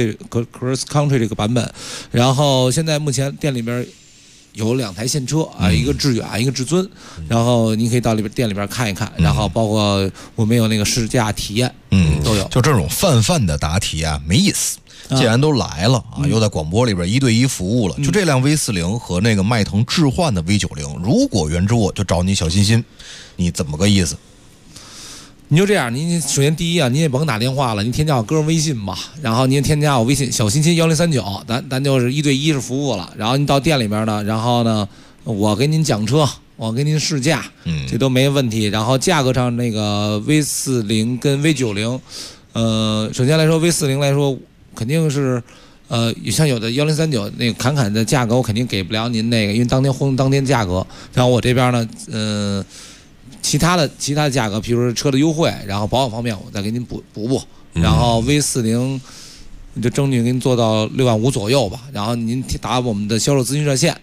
Cross Country 这个版本。然后现在目前店里边有2台现车啊，一个致远，一个至尊，然后您可以到店里边看一看，然后包括我们有那个试驾体验，都有。 就这种泛的答题啊，没意思。既然都来了啊，又在广播里边1对1服务了，就这辆 V40和那个迈腾置换的 V90，如果原之我就找你小心心，你怎么个意思？ 你就这样，您首先第一啊，您也甭打电话了，您添加我个人微信吧，然后您添加我微信小心心1039，咱就是1对1是服务了。然后您到店里边呢，然后呢，我给您讲车，我给您试驾，这都没问题。然后价格上那个 V40跟 V90，首先来说 V40来说肯定是。像有的1039那个侃的价格，我肯定给不了您那个，因为当天活动当天价格。然后我这边呢，其他的价格，比如说车的优惠，然后保养方面我再给您补。然后 V40你就争取给您做到6万5左右吧。然后您打我们的销售咨询热线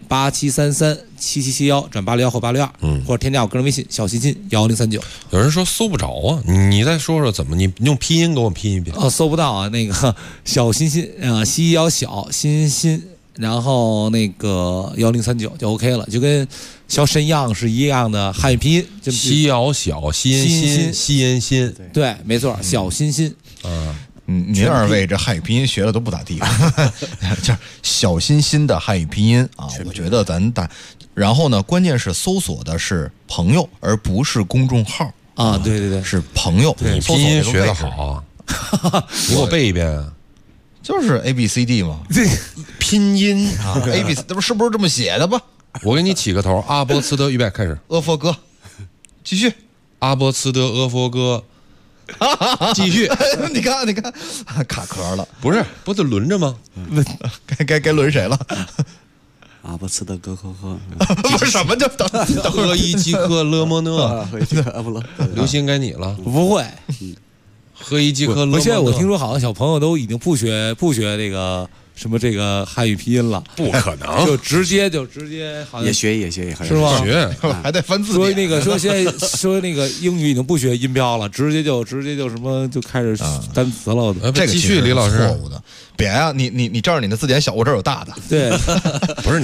87337771转861或862，或者添加我个人微信小心心1039。 有人说搜不着啊，你再说说怎么？你用拼音给我拼一遍。 搜不到啊，那个小心心西腰小心心，然后那个1039就 OK 了，就跟小沈阳是一样的汉语拼音，就西腰小西恩心， 对，没错，小心心。 您二位这汉语拼音学的都不咋地，就是小心心的汉语拼音啊，我觉得然后呢，关键是搜索的是朋友，而不是公众号啊，对， 是朋友。 你拼音学的好，你给我背一遍啊。 就是 ABCD 嘛， 拼音啊 ，ABC， 这是不是这么写的吧？ 我给你起个头，阿波茨德，预备开始。 阿佛哥，继续。 阿波茨德，阿佛哥。继续， 你看，卡壳了， 不得轮着吗？ 该轮谁了？ 阿波茨德哥呵， 不是什么叫等喝一即刻勒莫讷，刘鑫该你了， 不会， 喝一即刻勒莫讷。 现在我听说好像小朋友都已经不学这个。什么这个汉语拼音了？ 不可能， 就直接好像也学， 是吗？ 学还得翻字典。说现在说那个英语已经不学音标了，直接就什么就开始单词了。 这个继续，李老师， 错误的。别啊，你这儿你的字典小，我这儿有大的。 对， 不是你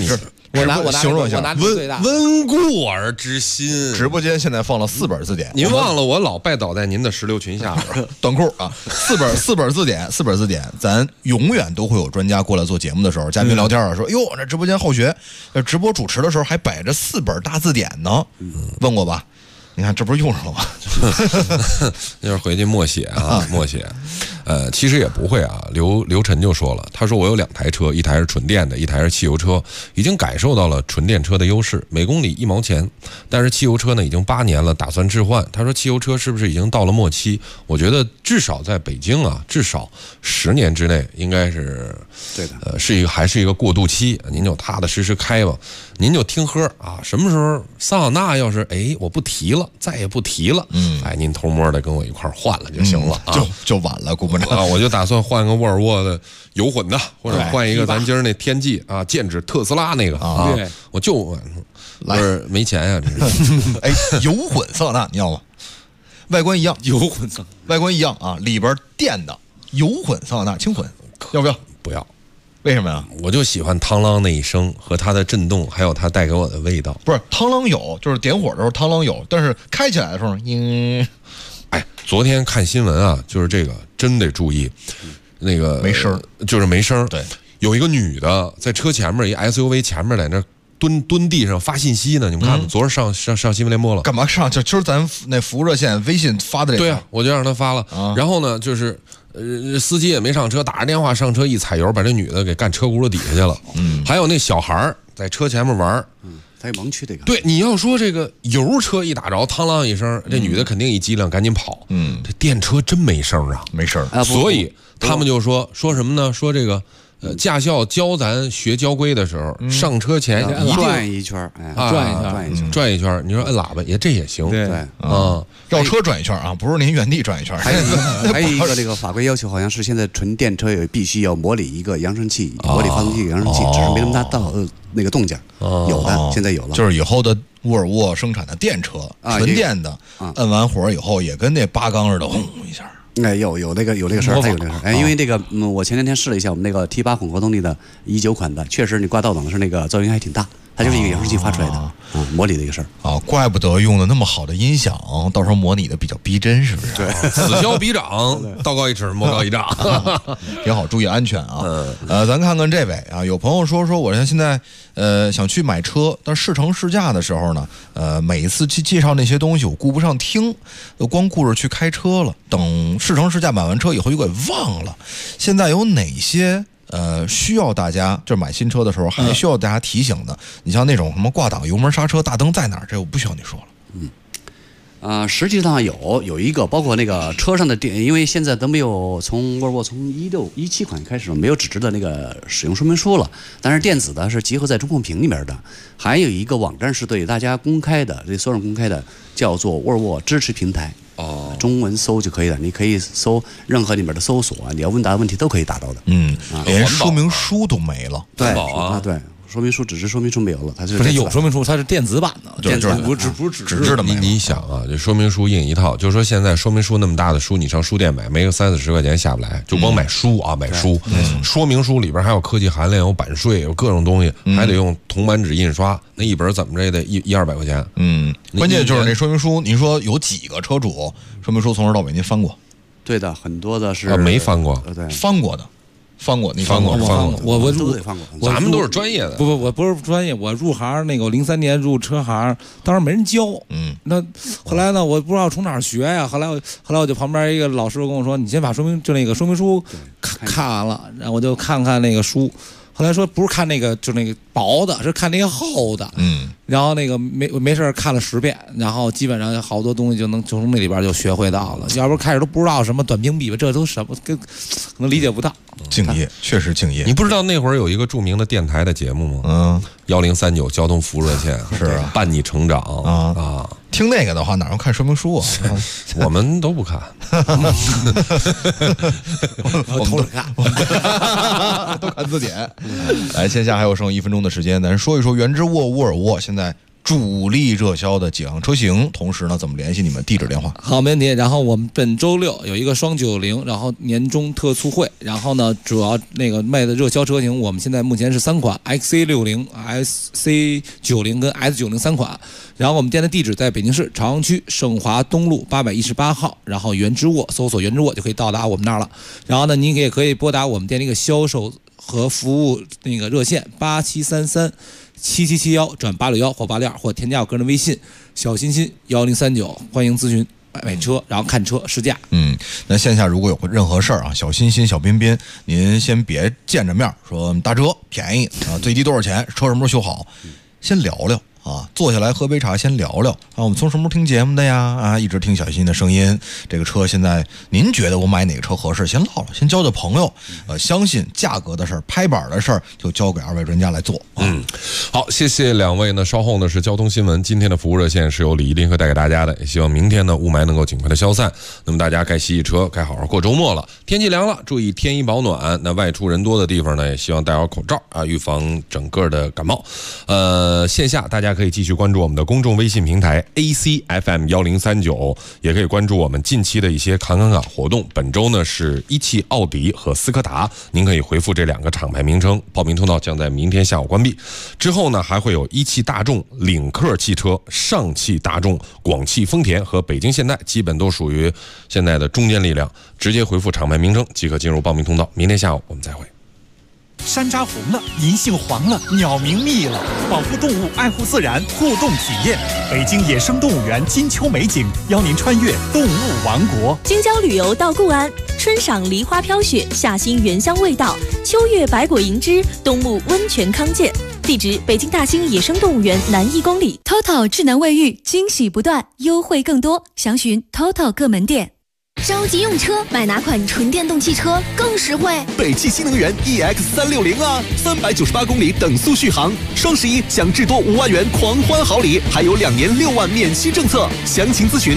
我拿形容一下， 温故而知新。 直播间现在放了4本字典， 您忘了我老拜倒在您的石榴裙下边短裤啊，4本字典，咱永远都会有专家过来做节目的时候，嘉宾聊天啊，说哟，这直播间好学，直播主持的时候还摆着4本大字典呢，问过吧？你看这不是用上了吗？ 那会儿回去默写啊，默写。其实也不会啊。刘晨就说了，他说我有2台车，一台是纯电的，一台是汽油车，已经感受到了纯电车的优势，每公里1毛钱。但是汽油车呢，已经8年了，打算置换。他说汽油车是不是已经到了末期？我觉得至少在北京啊，至少10年之内应该是对的， 还是一个过渡期。您就踏踏实实开吧，您就听喝啊。什么时候桑塔纳要是我不提了，再也不提了，您偷摸的跟我一块换了就行了， 就晚了，顾部长啊，我就打算换个沃尔沃的油混的，或者换一个咱今儿那天际啊，剑指特斯拉那个啊，我就来没钱呀，这是油混桑塔纳你要吗？外观一样， 油混桑， 外观一样啊，里边电的油混桑塔纳轻混，要不要？ 不要。 为什么呀？ 我就喜欢汤啷那一声和它的震动，还有它带给我的味道。 不是汤啷有，就是点火的时候汤啷有，但是开起来的时候， 昨天看新闻啊，就是这个真得注意，那个没声， 就是没声。 对， 有一个女的在车前面，一 SUV 前面在那蹲地上发信息呢，你们看，昨儿上新闻联播了。 干嘛上？就是咱那服务热线微信发的这个。 对啊，我就让他发了。然后呢，就是司机也没上车，打着电话上车，一踩油把这女的给干车轱辘底下去了。还有那小孩在车前面玩。 他有盲区这个。 对，你要说这个油车一打着，汤啷一声，这女的肯定一激灵，赶紧跑。这电车真没声啊， 没声。 所以他们就说什么呢？说这个驾校教咱学交规的时候，上车前一定转一圈， 转一圈。你说摁喇叭这也行， 对啊， 绕车转一圈啊，不是您原地转一圈。 还有一个这个法规要求，好像是现在纯电车也必须要模拟一个扬声器，模拟发动机扬声器，只是没那么大那个动静。有的，现在有了， 就是以后的沃尔沃生产的电车，纯电的，摁完火以后也跟那8缸似的，轰一下。 有那个事儿，它有那个事儿。因为这个，我前2天试了一下我们那个 T8 混合动力的19款的，确实你挂倒档的是那个噪音还挺大，它就是一个扬声器发出来的，模拟的一个事儿啊，怪不得用的那么好的音响，到时候模拟的比较逼真，是不是？ 对， 此消彼长，道高一尺，魔高一丈， 挺好，注意安全啊。咱看看这位啊，有朋友说我现在想去买车，但试乘试驾的时候呢，每一次去介绍那些东西我顾不上听，光顾着去开车了，等试乘试驾买完车以后就给忘了。现在有哪些需要大家就是买新车的时候还需要大家提醒的？你像那种什么挂档、油门、刹车、大灯在哪儿，这我不需要你说了。 实际上有一个，包括那个车上的电，因为现在都没有从沃尔沃从17款开始没有纸质的那个使用说明书了，但是电子的是集合在中控屏里面的。还有一个网站是对大家公开的，对所有人公开的，叫做沃尔沃支持平台。中文搜就可以了，你可以搜任何里面的搜索，你要问答的问题都可以达到的。 连说明书都没了。 对对。说明书纸质说明书没有了，它不是有说明书，它是电子版的， 电子版不是纸质的。 你想啊，这说明书印一套，就是说现在说明书那么大的书，你上书店买，没个30-40块钱下不来，就光买书啊，买书。说明书里边还有科技含量，有版税，有各种东西，还得用铜版纸印刷，那一本怎么着也得100-200块钱。 关键就是那说明书，您说有几个车主说明书从头到尾您翻过？ 对的，很多的是没翻过， 对， 翻过的。你翻过， 我都得翻过。 咱们都是专业的， 我不是专业，我入行那个我03年入车行，当时没人教，那后来呢，我不知道从哪儿学呀。后来我就旁边一个老师跟我说，你先把那个说明书看完了，然后我就看看那个书。后来说不是看那个，就那个薄的，是看那个厚的。然后那个没事看了10遍，然后基本上好多东西就从那里边就学会到了。要不开始都不知道什么短兵笔吧，这都什么可能理解不到。 敬业，确实敬业。 你不知道那会儿有一个著名的电台的节目吗？1039交通服务热线， 是啊， 伴你成长啊。 听那个的话，哪用看说明书啊？ 我们都不看， 我偷着看， 都看字典。来，线下还有剩1分钟的时间，咱说一说原汁沃尔沃现在主力热销的几辆车型，同时呢，怎么联系你们？地址电话。 好，没问题。然后我们本周六有一个双90，然后年终特促会，然后呢，主要那个卖的热销车型，我们现在目前是3款 XC60、SC90 跟 S90 3款。然后我们店的地址在北京市朝阳区盛华东路818号，然后原之沃，搜索原之沃就可以到达我们那儿了。然后呢，您也可以拨打我们店的一个销售和服务那个热线87337771-861或82，或添加我个人微信小欣欣1039，欢迎咨询买车，然后看车试驾。 那线下如果有任何事儿啊，小欣欣、小彬彬，您先别见着面说打折便宜啊，最低多少钱，车什么时候修好，先聊聊。啊，坐下来喝杯茶，先聊聊啊。我们从什么时候听节目的呀？啊，一直听小欣的声音。这个车现在您觉得我买哪个车合适？先唠唠，先交交朋友。相信价格的事儿、拍板的事儿，就交给2位专家来做。 好，谢谢2位呢。稍后呢是交通新闻，今天的服务热线是由李一林和带给大家的。也希望明天呢雾霾能够尽快的消散。那么大家该洗洗车，该好好过周末了。天气凉了，注意添衣保暖。那外出人多的地方呢，也希望戴好口罩啊，预防整个的感冒。线下大家可以继续关注我们的公众微信平台 ACFM1039，也可以关注我们近期的一些侃活动。本周呢是一汽奥迪和斯柯达，您可以回复这2个厂牌名称，报名通道将在明天下午关闭。之后呢还会有一汽大众、领克汽车、上汽大众、广汽丰田和北京现代，基本都属于现在的中坚力量，直接回复厂牌名称即可进入报名通道。明天下午我们再会。 山楂红了，银杏黄了，鸟鸣密了，保护动物，爱护自然，互动体验。北京野生动物园金秋美景，邀您穿越动物王国。 京郊旅游到固安，春赏梨花飘雪，夏欣原香味道，秋月百果迎之，冬沐温泉康健。地址：北京大兴野生动物园南1公里。 TOTO 智能卫浴，惊喜不断，优惠更多，详询 TOTO 各门店。 着急用车，买哪款纯电动汽车更实惠？ 北汽新能源 EX360啊，398公里等速续航，双11享至多5万元狂欢好礼，还有2年6万免息政策。详情咨询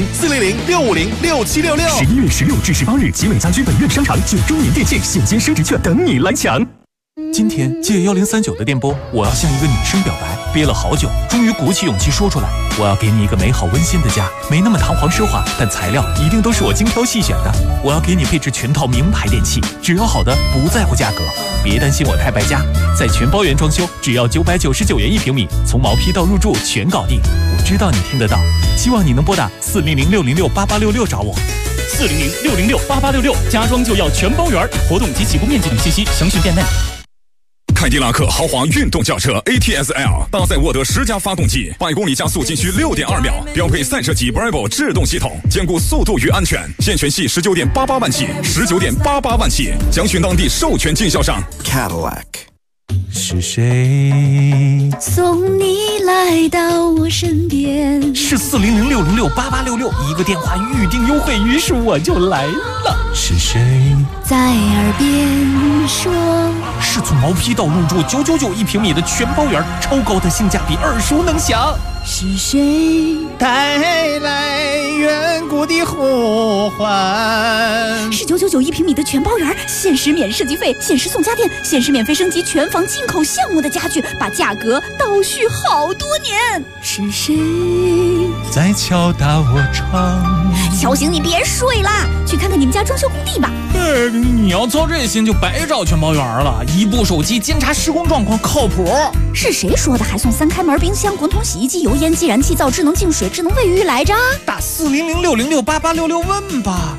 400-650-6766。 11月16至18日，集美家居本院商场9周年店庆现金升值券等你来抢。 今天借1039的电波，我要向一个女生表白，憋了好久，终于鼓起勇气说出来。我要给你一个美好温馨的家，没那么堂皇奢华，但材料一定都是我精挑细选的。我要给你配置全套名牌电器，只要好的，不在乎价格。别担心我太败家，在全包圆装修，只要999元1平米，从毛坯到入住全搞定。我知道你听得到，希望你能拨打400-606-8866找我。400-606-8866，家装就要全包圆。活动及起步面积等信息，详询店内。 凯迪拉克豪华运动轿车 ATS-L 搭载沃德10加发动机，100公里加速仅需6.2秒，标配散射级 Bravo 制动系统，兼顾速度与安全。现权系19.88万起，19.88万起，详询当地授权经销商 Cadillac。 是谁送你来到我身边？ 是400-606-8866，一个电话预定优惠，于是我就来了。是谁在耳边说？ 是从毛坯到入住9991平米的全包圆，超高的性价比，耳熟能详。 是谁带来远古的呼唤？ 是9991平米的全包圆，限时免设计费，限时送家电，限时免费升级全房进口项目的家具，把价格倒叙好多年。是谁在敲打我窗？ 小醒，你别睡啦，去看看你们家装修工地吧。 你要操这心就白找全包圆了，一部手机监察施工状况，靠谱。 是谁说的还送3开门冰箱、滚筒洗衣机、油烟机、燃气灶、智能净水、智能卫浴来着？ 打400-606-8866问吧。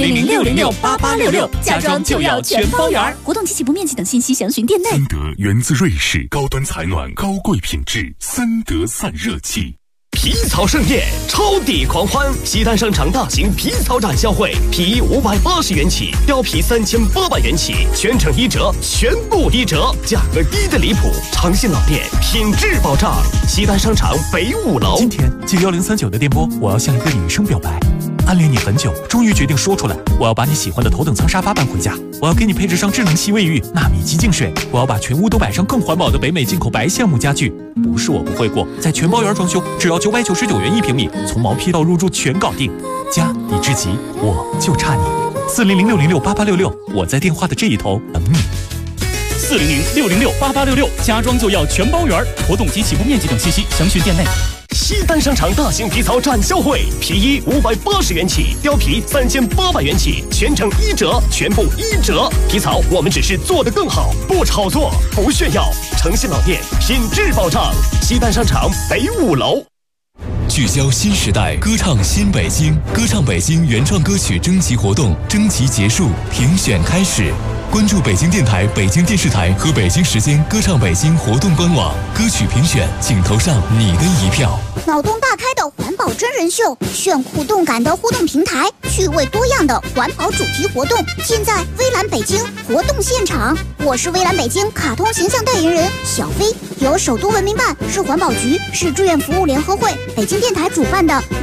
400-606-8866，家装就要全包圆。活动及起步面积等信息详询店内。 森德源自瑞士，高端采暖，高贵品质，森德散热器。 皮草盛宴，超抵狂欢！西单商场大型皮草展销会，皮衣580元起，貂皮3800元起，全程1折，全部1折，价格低得离谱。诚信老店，品质保障。西单商场北5楼。 今天借1039的电波，我要向一个女生表白。暗恋你很久，终于决定说出来。我要把你喜欢的头等舱沙发搬回家，我要给你配置上智能吸卫浴、纳米级净水，我要把全屋都摆上更环保的北美进口白橡木家具。不是我不会过，在全包圆装修，只要999元1平米，从毛坯到入住全搞定。家已至极，我就差你。400-606-8866，我在电话的这一头等你。400-606-8866，家装就要全包圆。活动及起步面积等信息详询店内。 西单商场大型皮草展销会，皮衣580元起，貂皮3800元起，全程1折，全部1折。皮草我们只是做得更好，不炒作，不炫耀。诚信老店，品质保障。西单商场北5楼。 聚焦新时代，歌唱新北京，歌唱北京原创歌曲征集活动征集结束，评选开始。关注北京电台、北京电视台和北京时间歌唱北京活动官网，歌曲评选，请投上你的一票。 脑洞大开的环保真人秀，炫酷动感的互动平台，趣味多样的环保主题活动，尽在微蓝北京活动现场。我是微蓝北京卡通形象代言人小飞，由首都文明办、市环保局、市志愿服务联合会、北京电台主办的